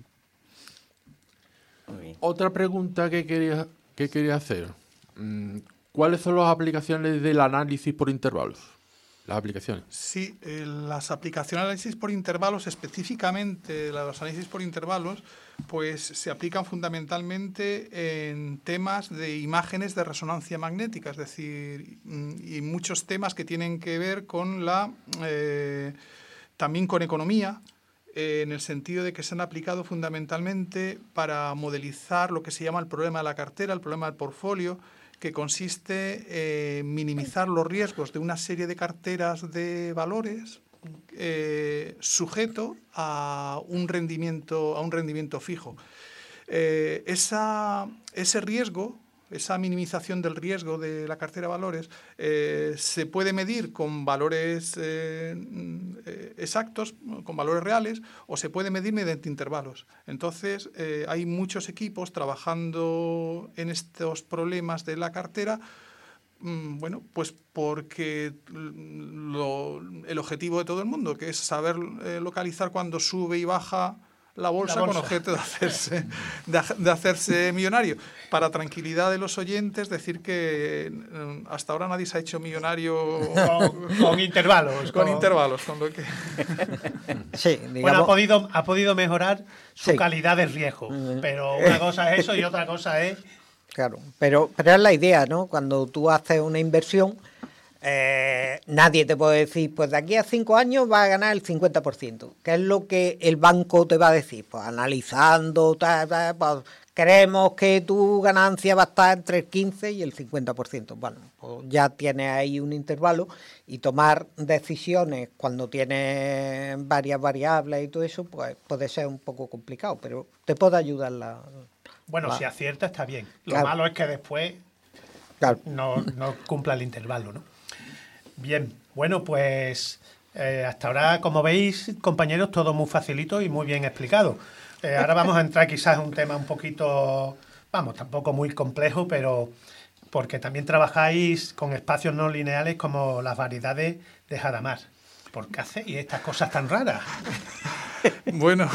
Muy bien. Otra pregunta que quería, que quería hacer. Mm, ¿Cuáles son las aplicaciones del análisis por intervalos? Las aplicaciones. Sí, eh, las aplicaciones de análisis por intervalos, específicamente los análisis por intervalos, pues se aplican fundamentalmente en temas de imágenes de resonancia magnética, es decir, y muchos temas que tienen que ver con la, eh, también con economía, eh, en el sentido de que se han aplicado fundamentalmente para modelizar lo que se llama el problema de la cartera, el problema del portfolio, que consiste en minimizar los riesgos de una serie de carteras de valores eh, sujeto a un rendimiento, a un rendimiento fijo. Eh, esa, ese riesgo, esa minimización del riesgo de la cartera de valores, eh, se puede medir con valores eh, exactos, con valores reales, o se puede medir mediante intervalos. Entonces, eh, hay muchos equipos trabajando en estos problemas de la cartera. Bueno, pues porque lo, el objetivo de todo el mundo, que es saber eh, localizar cuando sube y baja la bolsa, la bolsa. con objeto de hacerse, de, de hacerse millonario. Para tranquilidad de los oyentes, decir que eh, hasta ahora nadie se ha hecho millonario con, con intervalos. Con, con intervalos, con lo que... Sí, digamos... Bueno, ha podido, ha podido mejorar su Sí. calidad de riesgo, pero una cosa es eso y otra cosa es... Claro, pero, pero es la idea, ¿no? Cuando tú haces una inversión, eh, nadie te puede decir, pues de aquí a cinco años vas a ganar el cincuenta por ciento. ¿Qué es lo que el banco te va a decir? Pues analizando, tal, tal, pues creemos que tu ganancia va a estar entre el quince y el cincuenta por ciento. Bueno, pues ya tienes ahí un intervalo y tomar decisiones cuando tienes varias variables y todo eso, pues puede ser un poco complicado, pero te puede ayudar la... Bueno, la... si acierta está bien. Lo Claro. malo es que después Claro. no, no cumpla el intervalo, ¿no? Bien, bueno, pues eh, hasta ahora, como veis, compañeros, todo muy facilito y muy bien explicado. Eh, ahora vamos a entrar quizás en un tema un poquito, vamos, tampoco muy complejo, pero porque también trabajáis con espacios no lineales como las variedades de Hadamard. ¿Por qué hacéis estas cosas tan raras? Bueno,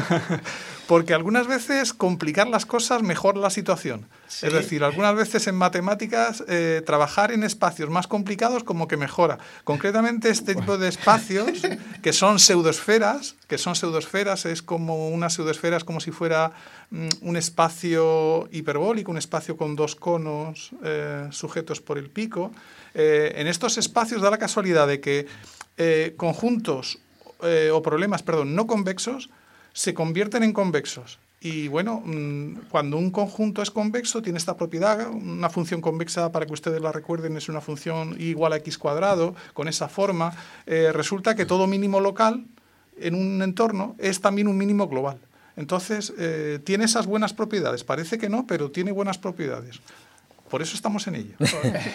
porque algunas veces complicar las cosas mejora la situación. Sí. Es decir, algunas veces en matemáticas eh, trabajar en espacios más complicados como que mejora. Concretamente este tipo de espacios que son pseudoesferas, que son pseudoesferas, es como una pseudoesfera, es como si fuera mm, un espacio hiperbólico, un espacio con dos conos eh, sujetos por el pico. Eh, en estos espacios da la casualidad de que eh, conjuntos eh, o problemas, perdón, no convexos se convierten en convexos. Y bueno, mmm, cuando un conjunto es convexo, tiene esta propiedad, una función convexa, para que ustedes la recuerden, es una función y igual a x cuadrado, con esa forma. Eh, resulta que todo mínimo local en un entorno es también un mínimo global. Entonces, eh, tiene esas buenas propiedades. Parece que no, pero tiene buenas propiedades. Por eso estamos en ello.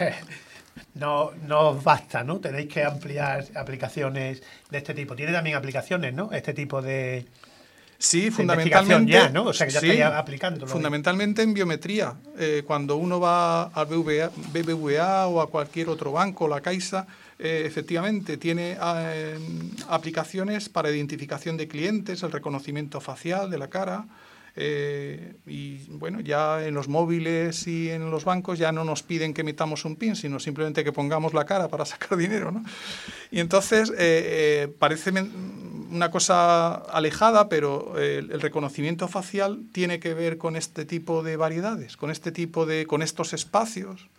No, no os basta, ¿no? Tenéis que ampliar aplicaciones de este tipo. Tiene también aplicaciones, ¿no? Este tipo de... Sí, de fundamentalmente. ya, ¿no? O sea, que ya sí, estáis aplicándolo. Fundamentalmente en biometría. Eh, cuando uno va al B B V A o a cualquier otro banco, la Caixa, eh, efectivamente tiene eh, aplicaciones para identificación de clientes, el reconocimiento facial de la cara. Eh, y bueno, ya en los móviles y en los bancos ya no nos piden que metamos un PIN, sino simplemente que pongamos la cara para sacar dinero, ¿no? Y entonces eh, eh, parece una cosa alejada, pero eh, el reconocimiento facial tiene que ver con este tipo de variedades, con este tipo de, con estos espacios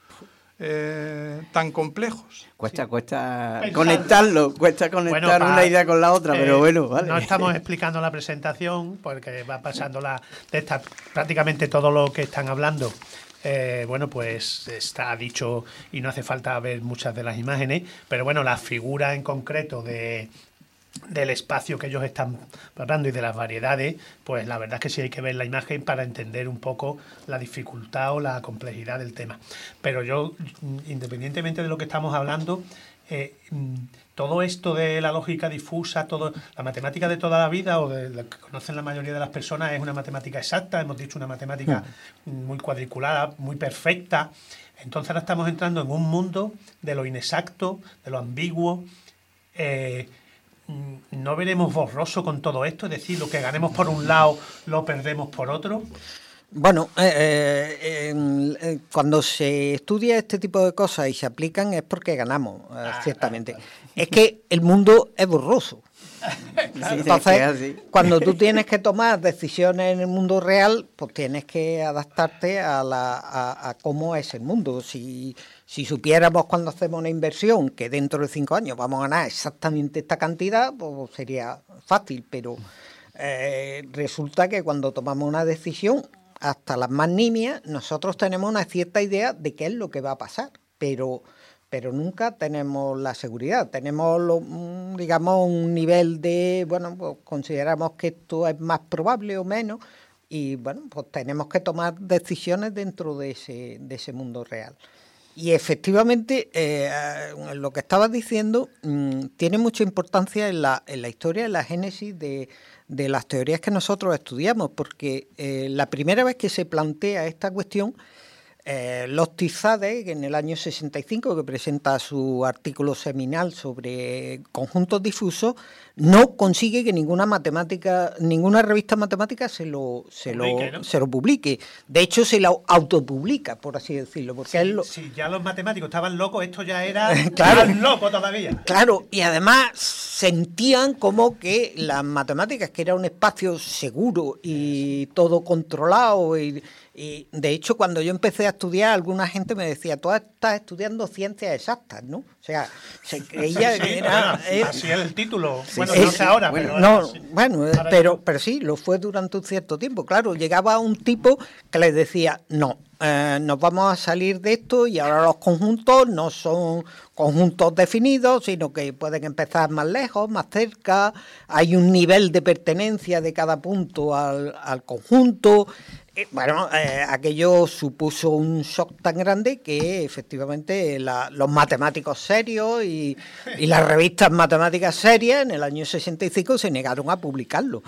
eh, tan complejos. Cuesta, Sí. cuesta Pensar. conectarlo, cuesta conectar Bueno, una pa- idea con la otra, eh, pero bueno, vale. No estamos explicando la presentación porque va pasando la de esta, prácticamente todo lo que están hablando. Eh, bueno, pues está dicho y no hace falta ver muchas de las imágenes, pero bueno, la figura en concreto de del espacio que ellos están hablando y de las variedades, pues la verdad es que sí hay que ver la imagen para entender un poco la dificultad o la complejidad del tema. Pero yo, independientemente de lo que estamos hablando, eh, todo esto de la lógica difusa, todo, la matemática de toda la vida o de lo que conocen la mayoría de las personas es una matemática exacta, hemos dicho una matemática muy cuadriculada, muy perfecta. Entonces ahora estamos entrando en un mundo de lo inexacto, de lo ambiguo. Eh, ¿No veremos borroso con todo esto? Es decir, lo que ganemos por un lado lo perdemos por otro. Bueno, eh, eh, eh, cuando se estudia este tipo de cosas y se aplican es porque ganamos, eh, Ah, ciertamente. claro, Es que el mundo es borroso. Sí, Entonces, es así. cuando tú tienes que tomar decisiones en el mundo real, pues tienes que adaptarte a, la, a, a cómo es el mundo. Si, si supiéramos cuando hacemos una inversión que dentro de cinco años vamos a ganar exactamente esta cantidad, pues sería fácil, pero eh, resulta que cuando tomamos una decisión, hasta las más nimias, nosotros tenemos una cierta idea de qué es lo que va a pasar, pero... pero nunca tenemos la seguridad. Tenemos, lo, digamos, un nivel de, bueno, pues consideramos que esto es más probable o menos y, bueno, pues tenemos que tomar decisiones dentro de ese, de ese mundo real. Y efectivamente, eh, lo que estabas diciendo mmm, tiene mucha importancia en la, en la historia, en la génesis de, de las teorías que nosotros estudiamos, porque eh, la primera vez que se plantea esta cuestión, eh, Losticade, que en el año sesenta y cinco, que presenta su artículo seminal sobre conjuntos difusos, no consigue que ninguna matemática, ninguna revista matemática se lo, se Publique, lo, ¿no? se lo publique. De hecho, se lo autopublica, por así decirlo. Porque Si él lo, sí, ya los matemáticos estaban locos, esto ya era Claro. más loco todavía. Claro, y además sentían como que las matemáticas, que era un espacio seguro y todo controlado, y, y de hecho cuando yo empecé a estudiar, alguna gente me decía, tú estás estudiando ciencias exactas, ¿no? O sea, se creía Sí, que sí, era... bueno, eh, así es el título. Sí, bueno, sí, no sí, sé ahora, bueno, pero no, era así. bueno, eh, Ahora pero, ya pero sí, lo fue durante un cierto tiempo. Claro, llegaba un tipo que les decía, no, eh, nos vamos a salir de esto y ahora los conjuntos no son conjuntos definidos, sino que pueden empezar más lejos, más cerca, hay un nivel de pertenencia de cada punto al, al conjunto. Eh, bueno, eh, aquello supuso un shock tan grande que efectivamente la- los matemáticos serios y, y las revistas matemáticas serias en el año sesenta y cinco se negaron a publicarlo.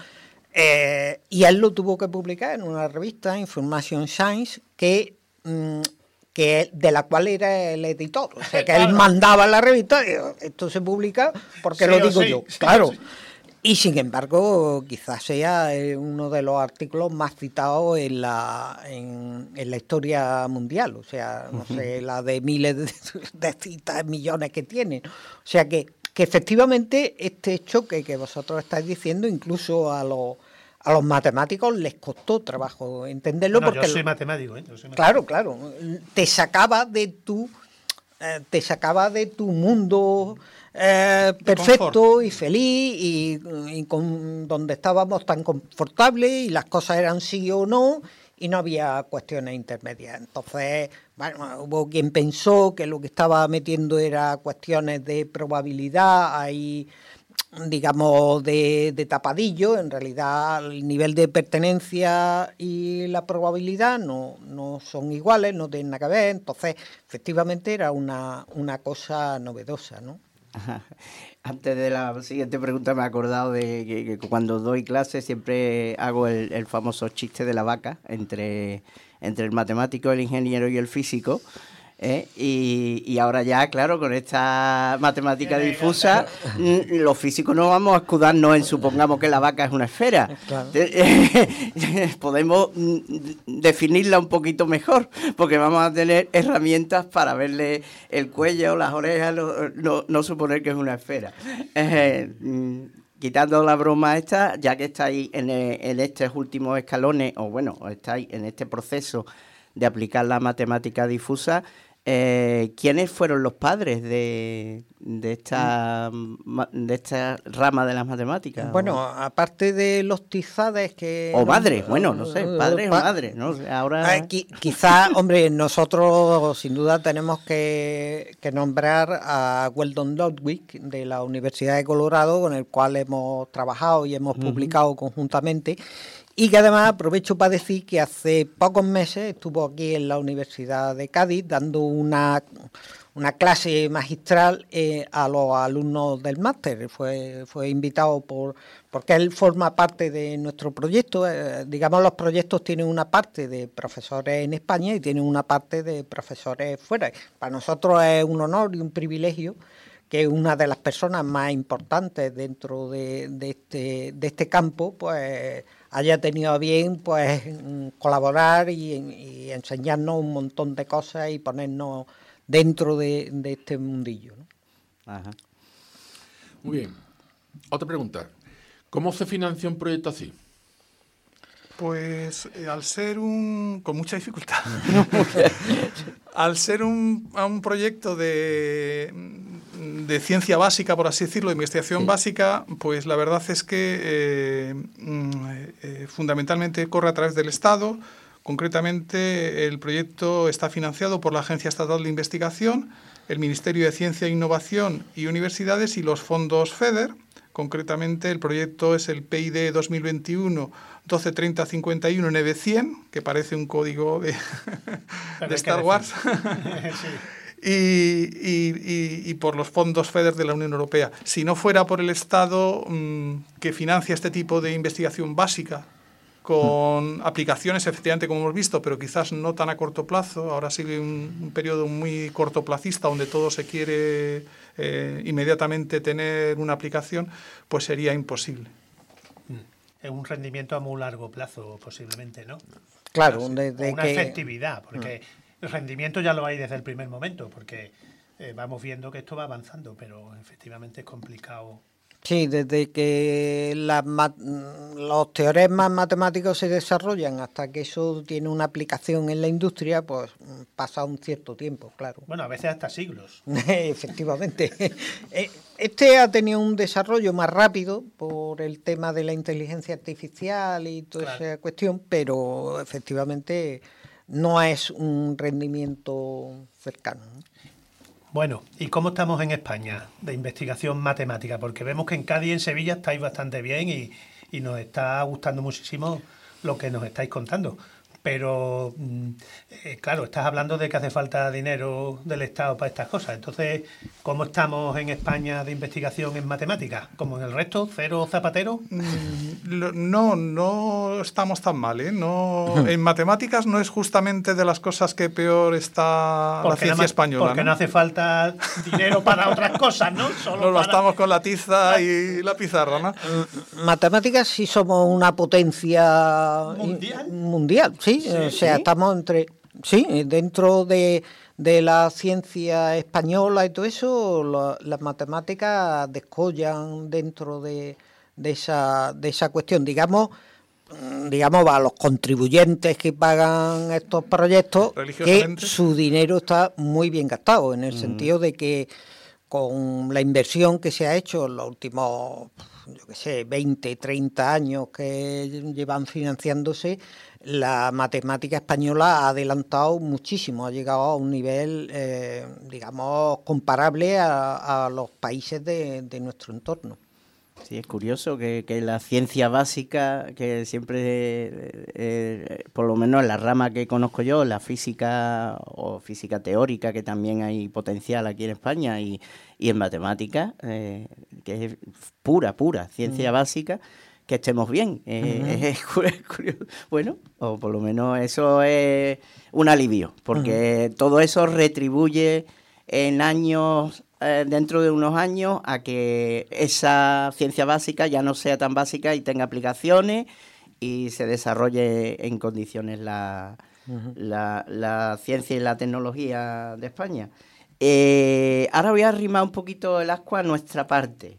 Eh, y él lo tuvo que publicar en una revista, Information Science, que, mm, que de la cual era el editor. O sea, que él Claro. mandaba la revista y esto se publica porque Sí lo o digo sí, yo. sí o Claro. sí. Y sin embargo, quizás sea eh, uno de los artículos más citados en la, en, en la historia mundial. O sea, no sé, la de miles de, de citas, millones que tiene. O sea que, que efectivamente este choque que vosotros estáis diciendo, incluso a los, a los matemáticos les costó trabajo entenderlo. Bueno, porque yo soy lo- matemático, ¿eh? Yo soy matemático. Claro, claro. Te sacaba de tu, eh, te sacaba de tu mundo eh, perfecto confort. y feliz y, y con, donde estábamos tan confortables y las cosas eran sí o no y no había cuestiones intermedias. Entonces, bueno, hubo quien pensó que lo que estaba metiendo era cuestiones de probabilidad, ahí digamos, de, de tapadillo. En realidad el nivel de pertenencia y la probabilidad no, no son iguales, no tienen nada que ver. Entonces, efectivamente era una, una cosa novedosa, ¿no? Ajá. Antes de la siguiente pregunta me he acordado de que, que cuando doy clases siempre hago el, el famoso chiste de la vaca entre, entre el matemático, el ingeniero y el físico. ¿eh? Y, y ahora ya, claro, con esta matemática difusa, mm, los físicos no vamos a escudarnos en supongamos que la vaca es una esfera. Claro. Eh, Podemos mm, definirla un poquito mejor, porque vamos a tener herramientas para verle el cuello, las orejas, no, no, no suponer que es una esfera. Eh, mm, Quitando la broma esta, ya que estáis en, eh, en estos últimos escalones, o bueno, estáis en este proceso de aplicar la matemática difusa, eh, ¿quiénes fueron los padres de, de, esta, ma- de esta rama de las matemáticas? Bueno, aparte de los tizades que... O madres, bueno, no sé, padres o pa- madres, ¿no? Ahora... Ah, qui- quizá, hombre, nosotros sin duda tenemos que, que nombrar a Weldon Ludwig de la Universidad de Colorado, con el cual hemos trabajado y hemos publicado conjuntamente, y que además aprovecho para decir que hace pocos meses estuvo aquí en la Universidad de Cádiz dando una, una clase magistral eh, a los alumnos del máster. Fue, fue invitado por... porque él forma parte de nuestro proyecto. Eh, digamos, los proyectos tienen una parte de profesores en España y tienen una parte de profesores fuera. Para nosotros es un honor y un privilegio que una de las personas más importantes dentro de, de, este, de este campo pues haya tenido a bien pues colaborar y, y enseñarnos un montón de cosas y ponernos dentro de, de este mundillo, ¿no? Ajá. Muy bien. Otra pregunta. ¿Cómo se financia un proyecto así? Pues eh, al ser un... con mucha dificultad. Al ser un, a un proyecto de, de ciencia básica, por así decirlo, de investigación Sí. básica, pues la verdad es que eh, mm, eh, fundamentalmente corre a través del Estado. Concretamente, el proyecto está financiado por la Agencia Estatal de Investigación, el Ministerio de Ciencia, Innovación y Universidades y los fondos FEDER. Concretamente, el proyecto es el P I D dos mil veintiuno doce treinta cincuenta y uno N B cien, que parece un código de, de Star Wars, y, y, y, y por los fondos FEDER de la Unión Europea. Si no fuera por el Estado mmm, que financia este tipo de investigación básica con mm. aplicaciones, efectivamente, como hemos visto, pero quizás no tan a corto plazo. Ahora sigue un, un periodo muy cortoplacista donde todo se quiere eh, inmediatamente tener una aplicación, pues sería imposible. Es un rendimiento a muy largo plazo, posiblemente, ¿no? Claro, Así, desde una que... efectividad, porque mm. el rendimiento ya lo hay desde el primer momento, porque eh, vamos viendo que esto va avanzando, pero efectivamente es complicado. Sí, desde que las mat- los teoremas matemáticos se desarrollan hasta que eso tiene una aplicación en la industria, pues pasa un cierto tiempo, claro. Bueno, a veces hasta siglos. Efectivamente. Este ha tenido un desarrollo más rápido por el tema de la inteligencia artificial y toda claro. esa cuestión, pero efectivamente no es un rendimiento cercano, ¿no? Bueno, ¿y cómo estamos en España de investigación matemática? Porque vemos que en Cádiz y en Sevilla estáis bastante bien y, y nos está gustando muchísimo lo que nos estáis contando. Pero, eh, claro, estás hablando de que hace falta dinero del Estado para estas cosas. Entonces, ¿cómo estamos en España de investigación en matemáticas? ¿Como en el resto? ¿Cero zapatero? No, no estamos tan mal, ¿eh? No, en matemáticas no es justamente de las cosas que peor está porque la ciencia más, española. Porque ¿no? no hace falta dinero para otras cosas, ¿no? Solo Nos para... gastamos con la tiza y la pizarra, ¿no? Matemáticas sí somos una potencia mundial. Mundial, sí. Sí, o sea, ¿sí? Estamos entre, sí, dentro de, de la ciencia española y todo eso, lo, las matemáticas descollan dentro de, de esa de esa cuestión, digamos, digamos a los contribuyentes que pagan estos proyectos, que su dinero está muy bien gastado, en el mm. sentido de que con la inversión que se ha hecho en los últimos, yo qué sé, veinte, treinta años que llevan financiándose, la matemática española ha adelantado muchísimo, ha llegado a un nivel, eh, digamos, comparable a, a los países de, de nuestro entorno. Sí, es curioso que, que la ciencia básica, que siempre, eh, eh, por lo menos en la rama que conozco yo, la física o física teórica, que también hay potencial aquí en España, y, y en matemáticas, eh, que es pura, pura ciencia mm. básica, que estemos bien. Eh, uh-huh. es, es curioso. Bueno, o por lo menos eso es un alivio, porque uh-huh. todo eso retribuye en años... dentro de unos años a que esa ciencia básica ya no sea tan básica y tenga aplicaciones y se desarrolle en condiciones la, uh-huh. la, la ciencia y la tecnología de España. Eh, ahora voy a arrimar un poquito el ascua a nuestra parte.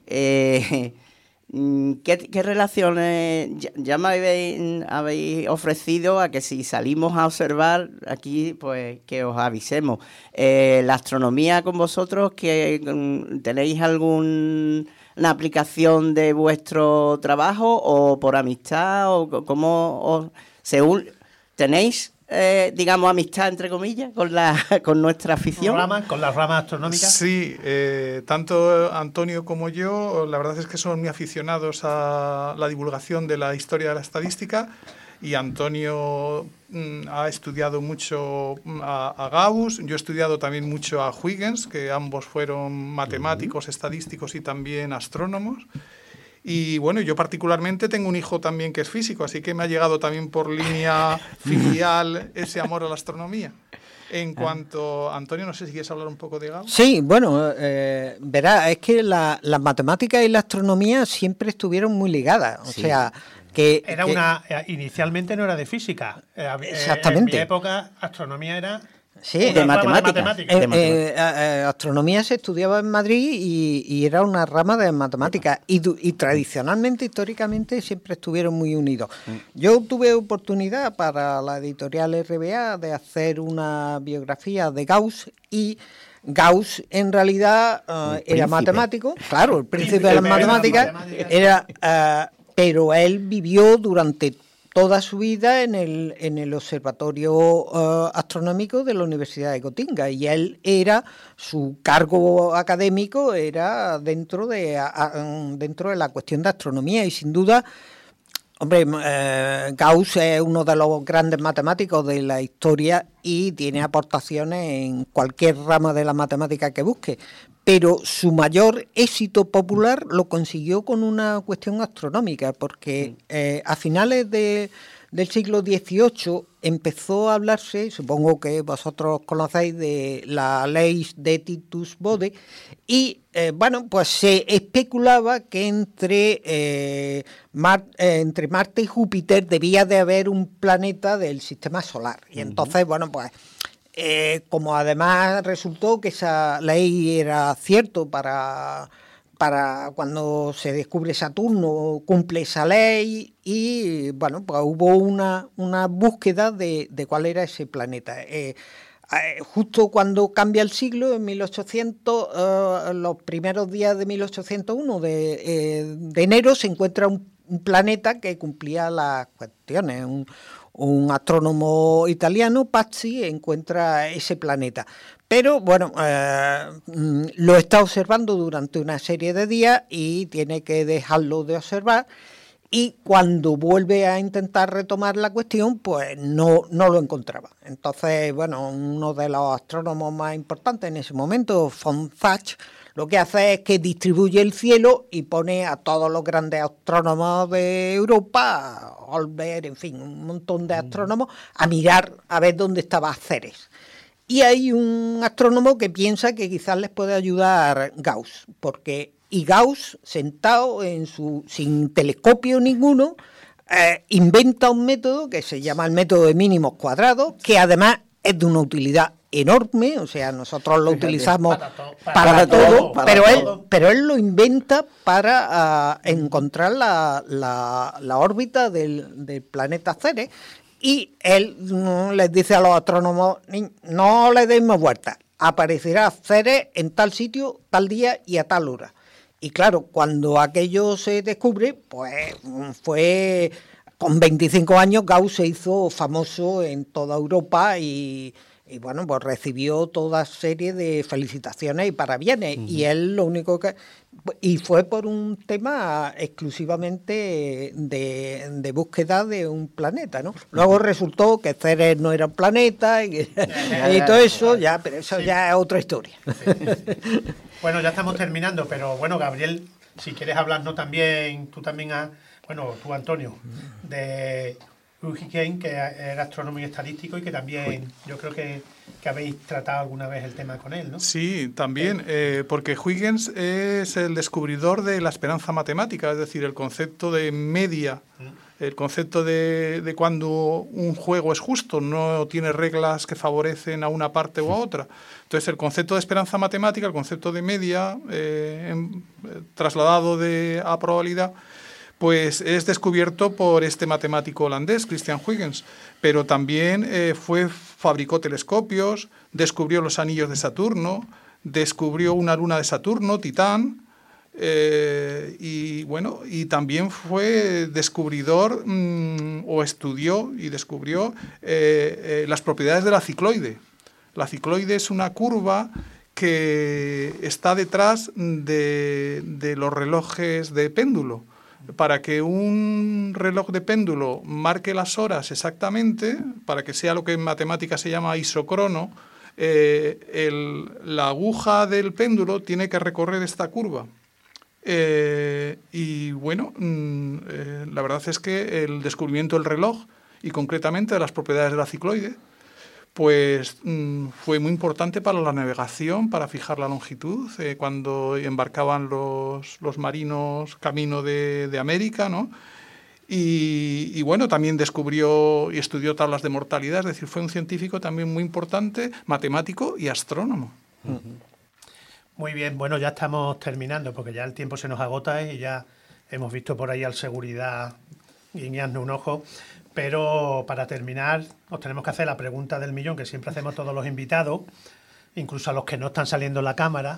Eh, ¿Qué, qué relaciones ya, ya me habéis, habéis ofrecido a que si salimos a observar aquí, pues que os avisemos? Eh, la astronomía con vosotros, que ¿tenéis alguna aplicación de vuestro trabajo o por amistad o cómo os, según tenéis? Eh, digamos, amistad, entre comillas, con la con nuestra afición. ¿Rama, con las ramas astronómicas? Sí, eh, tanto Antonio como yo, la verdad es que son muy aficionados a la divulgación de la historia de la estadística, y Antonio mm, ha estudiado mucho a, a Gauss, yo he estudiado también mucho a Huygens, que ambos fueron matemáticos, uh-huh. estadísticos y también astrónomos. Y bueno, yo particularmente tengo un hijo también que es físico, así que me ha llegado también por línea filial ese amor a la astronomía. En cuanto, Antonio, no sé si quieres hablar un poco de Gauss. Sí, bueno, eh, verá, es que la, las matemáticas y la astronomía siempre estuvieron muy ligadas, o sí. sea... que era que, una Inicialmente no era de física. Exactamente. En mi época, astronomía era... Sí, de matemáticas. Eh, eh, eh, eh, astronomía se estudiaba en Madrid y, y era una rama de matemáticas y, y tradicionalmente, históricamente, siempre estuvieron muy unidos. Yo tuve oportunidad para la editorial R B A de hacer una biografía de Gauss, y Gauss en realidad uh, era matemático, claro, el príncipe de las matemáticas, era, uh, pero él vivió durante toda su vida en el en el observatorio uh, astronómico de la Universidad de Gotinga, y él era, su cargo académico era dentro de a, dentro de la cuestión de astronomía, y sin duda Hombre, eh, Gauss es uno de los grandes matemáticos de la historia y tiene aportaciones en cualquier rama de la matemática que busque, pero su mayor éxito popular lo consiguió con una cuestión astronómica, porque eh, a finales de, del siglo dieciocho empezó a hablarse, supongo que vosotros conocéis, de la ley de Titus Bode, y eh, bueno, pues se especulaba que entre, eh, Mar, eh, entre Marte y Júpiter debía de haber un planeta del sistema solar. Y entonces, bueno, pues eh, como además resultó que esa ley era cierto para... para cuando se descubre Saturno, cumple esa ley y, bueno, pues hubo una, una búsqueda de, de cuál era ese planeta. Eh, eh, justo cuando cambia el siglo, en mil ochocientos, eh, los primeros días de mil ochocientos uno de, eh, de enero, se encuentra un, un planeta que cumplía las cuestiones. Un, un astrónomo italiano, Pazzi, encuentra ese planeta. Pero, bueno, eh, lo está observando durante una serie de días y tiene que dejarlo de observar. Y cuando vuelve a intentar retomar la cuestión, pues no, no lo encontraba. Entonces, bueno, uno de los astrónomos más importantes en ese momento, von Zach, lo que hace es que distribuye el cielo y pone a todos los grandes astrónomos de Europa, Olbers, en fin, un montón de astrónomos, a mirar a ver dónde estaba Ceres. Y hay un astrónomo que piensa que quizás les puede ayudar Gauss, porque y Gauss, sentado en su sin telescopio ninguno, eh, inventa un método que se llama el método de mínimos cuadrados, que además es de una utilidad enorme, o sea, nosotros lo Fíjate, utilizamos para, to para, para todo, todo para pero todo. él pero él lo inventa para uh, encontrar la, la, la órbita del, del planeta Ceres. Y él no, les dice a los astrónomos, no le deis más vueltas, aparecerá Ceres en tal sitio, tal día y a tal hora. Y claro, cuando aquello se descubre, pues fue con veinticinco años Gauss se hizo famoso en toda Europa y, y bueno, pues recibió toda serie de felicitaciones y parabienes. Uh-huh. Y él lo único que... Y fue por un tema exclusivamente de, de búsqueda de un planeta, ¿no? Luego resultó que Ceres no era un planeta y, y todo eso, ya, pero eso sí. ya es otra historia. Sí, sí. Bueno, ya estamos terminando, pero bueno, Gabriel, si quieres hablarnos también, tú también has, bueno, tú Antonio, de Huygens, que es astrónomo y estadístico y que también yo creo que, que habéis tratado alguna vez el tema con él, ¿no? Sí, también, eh, porque Huygens es el descubridor de la esperanza matemática, es decir, el concepto de media, mm. el concepto de, de cuando un juego es justo, no tiene reglas que favorecen a una parte o a otra. Entonces, el concepto de esperanza matemática, el concepto de media, eh, en, eh, trasladado de, a probabilidad, pues es descubierto por este matemático holandés, Christian Huygens, pero también eh, fue, fabricó telescopios, descubrió los anillos de Saturno, descubrió una luna de Saturno, Titán, eh, y bueno, y también fue descubridor mmm, o estudió y descubrió eh, eh, las propiedades de la cicloide. La cicloide es una curva que está detrás de, de los relojes de péndulo. Para que un reloj de péndulo marque las horas exactamente, para que sea lo que en matemáticas se llama isocrono, eh, el, la aguja del péndulo tiene que recorrer esta curva. Eh, y bueno, mm, eh, la verdad es que el descubrimiento del reloj, y concretamente de las propiedades de la cicloide, pues mmm, fue muy importante para la navegación, para fijar la longitud, eh, cuando embarcaban los, los marinos camino de, de América, ¿no? Y, y bueno, también descubrió y estudió tablas de mortalidad, es decir, fue un científico también muy importante, matemático y astrónomo. Uh-huh. Muy bien, bueno, ya estamos terminando, porque ya el tiempo se nos agota y ya hemos visto por ahí al seguridad guiñando un ojo. Pero para terminar, os tenemos que hacer la pregunta del millón que siempre hacemos todos los invitados, incluso a los que no están saliendo en la cámara.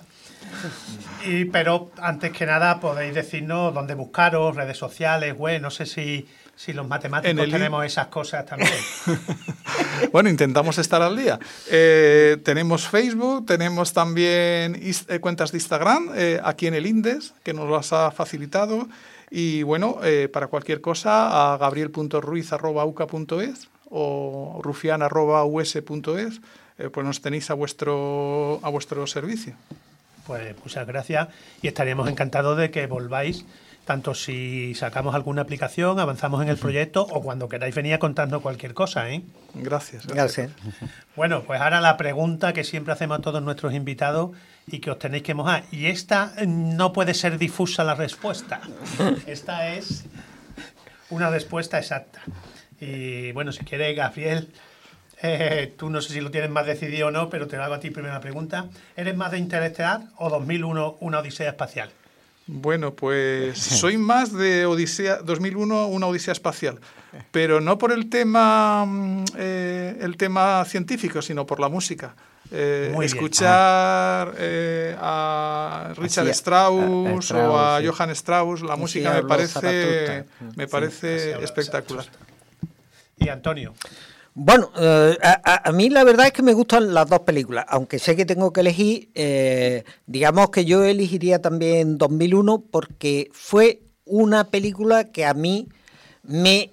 Y, pero antes que nada podéis decirnos dónde buscaros, redes sociales, web, no sé si, si los matemáticos tenemos esas cosas también. Bueno, intentamos estar al día. Eh, tenemos Facebook, tenemos también is- eh, cuentas de Instagram, eh, aquí en el INDES, que nos las ha facilitado. Y bueno, eh, para cualquier cosa, a gabriel punto ruiz arroba u c a punto e s o rufián arroba u s punto e s, eh, pues nos tenéis a vuestro, a vuestro servicio. Pues muchas gracias y estaremos encantados de que volváis, tanto si sacamos alguna aplicación, avanzamos en el proyecto o cuando queráis venir a contarnos cualquier cosa, ¿eh? Gracias. Gracias. Bueno, pues ahora la pregunta que siempre hacemos a todos nuestros invitados y que os tenéis que mojar. Y esta no puede ser difusa la respuesta. Esta es una respuesta exacta. Y bueno, si quieres, Gabriel, eh, tú no sé si lo tienes más decidido o no, pero te hago a ti primera pregunta. ¿Eres más de Interestelar o dos mil uno, una odisea espacial? Bueno, pues soy más de Odisea dos mil uno, una odisea espacial, pero no por el tema eh, el tema científico, sino por la música. Eh, escuchar eh, a Richard Así, Strauss, a, a Strauss o a sí. Johann Strauss, la música sí, me parece me parece sí, espectacular. ¿Y Antonio? Bueno, eh, a, a mí la verdad es que me gustan las dos películas, aunque sé que tengo que elegir, eh, digamos que yo elegiría también dos mil uno porque fue una película que a mí me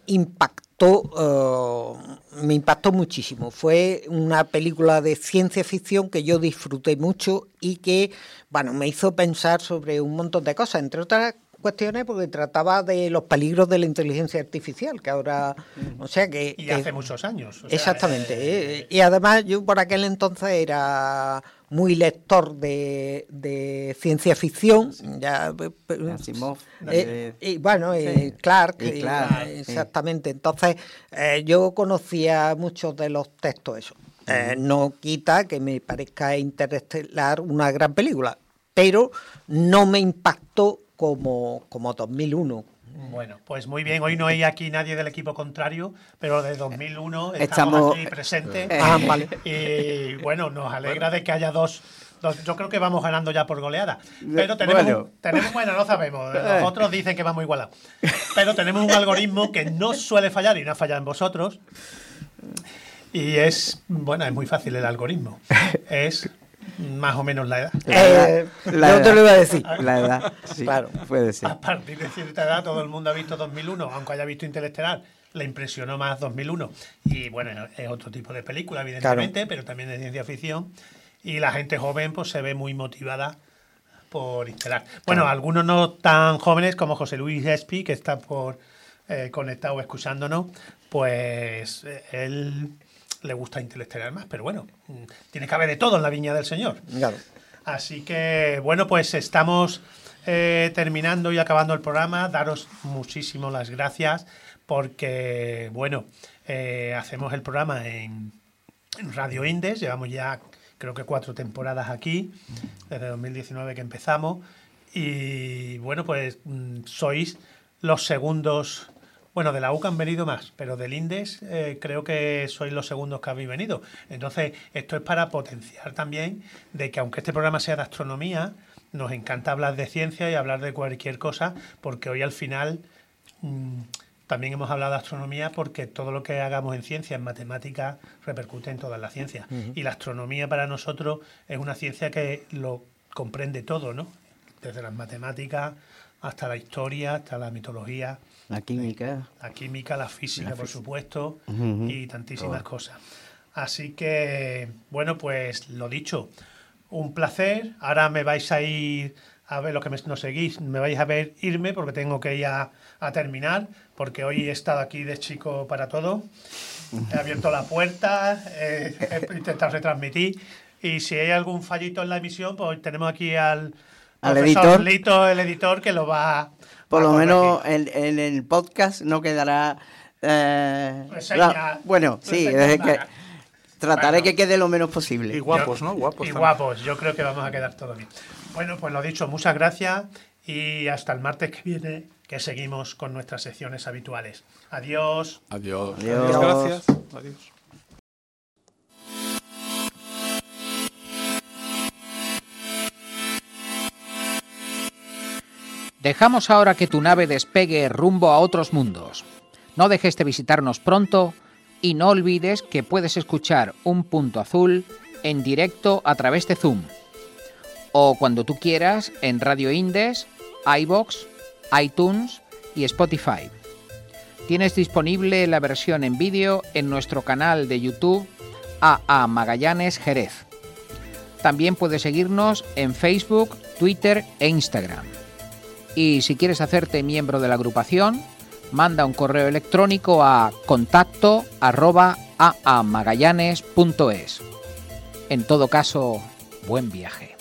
impactó, uh, me impactó muchísimo. Fue una película de ciencia ficción que yo disfruté mucho y que, bueno, me hizo pensar sobre un montón de cosas, entre otras cuestiones porque trataba de los peligros de la inteligencia artificial, que ahora, o sea que... Y que, hace muchos años. O sea, exactamente. Eh, eh, y además yo por aquel entonces era muy lector de, de ciencia ficción. Sí. Ya, Asimov. Eh, y bueno, sí. eh, Clark. Y Clark eh, exactamente. Sí. Entonces eh, yo conocía muchos de los textos esos. Eh, no quita que me parezca Interestelar una gran película, pero no me impactó como, como dos mil uno. Bueno, pues muy bien. Hoy no hay aquí nadie del equipo contrario, pero de dos mil uno estamos, estamos aquí presentes. Eh, ah, vale. Y bueno, nos alegra de que haya dos, dos. Yo creo que vamos ganando ya por goleada. Pero tenemos, bueno, un, tenemos, bueno no sabemos. Los otros dicen que vamos igualados. Pero tenemos un algoritmo que no suele fallar y no ha fallado en vosotros. Y es, bueno, es muy fácil el algoritmo. Es más o menos la edad. Eh, la yo edad, te lo iba a decir. La edad, sí, claro. Puede ser. A partir de cierta edad todo el mundo ha visto dos mil uno, aunque haya visto Interestelar, le impresionó más dos mil uno. Y bueno, es otro tipo de película, evidentemente, claro, pero también de ciencia ficción. Y la gente joven pues se ve muy motivada por Interestelar. Bueno, claro, algunos no tan jóvenes como José Luis Espi, que está por eh, conectado escuchándonos, pues eh, él... le gusta Interestelar más, pero bueno, tiene que haber de todo en la viña del Señor. Claro. Así que, bueno, pues estamos eh, terminando y acabando el programa. Daros muchísimas las gracias porque, bueno, eh, hacemos el programa en, en Radio Indes. Llevamos ya, creo que cuatro temporadas aquí, desde dos mil diecinueve que empezamos. Y, bueno, pues sois los segundos... Bueno, de la U C A han venido más, pero del Indes eh, creo que sois los segundos que habéis venido. Entonces, esto es para potenciar también de que aunque este programa sea de astronomía, nos encanta hablar de ciencia y hablar de cualquier cosa, porque hoy al final mmm, también hemos hablado de astronomía porque todo lo que hagamos en ciencia, en matemáticas, repercute en todas las ciencias. Uh-huh. Y la astronomía para nosotros es una ciencia que lo comprende todo, ¿no? Desde las matemáticas hasta la historia, hasta la mitología. La química. La química, la física, la por física. supuesto, uh-huh. y tantísimas oh. cosas. Así que, bueno, pues lo dicho, un placer. Ahora me vais a ir a ver, los que me, nos seguís, me vais a ver irme porque tengo que ir a, a terminar, porque hoy he estado aquí de chico para todo. He abierto la puerta, eh, he intentado retransmitir, y si hay algún fallito en la emisión, pues tenemos aquí al, al editor. Lito, el editor, que lo va a... Por lo menos en, en el podcast no quedará... Eh, la, bueno, sí, es que trataré bueno, que quede lo menos posible. Y guapos, yo, ¿no? Guapos. Y también. guapos, yo creo que vamos a quedar todo bien. Bueno, pues lo dicho, muchas gracias y hasta el martes que viene, que seguimos con nuestras secciones habituales. Adiós. Adiós. Adiós. Adiós. Gracias. Adiós. Dejamos ahora que tu nave despegue rumbo a otros mundos. No dejes de visitarnos pronto y no olvides que puedes escuchar Un Punto Azul en directo a través de Zoom o cuando tú quieras en Radio Indes, iVoox, iTunes y Spotify. Tienes disponible la versión en vídeo en nuestro canal de YouTube A A Magallanes Jerez. También puedes seguirnos en Facebook, Twitter e Instagram. Y si quieres hacerte miembro de la agrupación, manda un correo electrónico a contacto arroba aamagallanes punto es. En todo caso, buen viaje.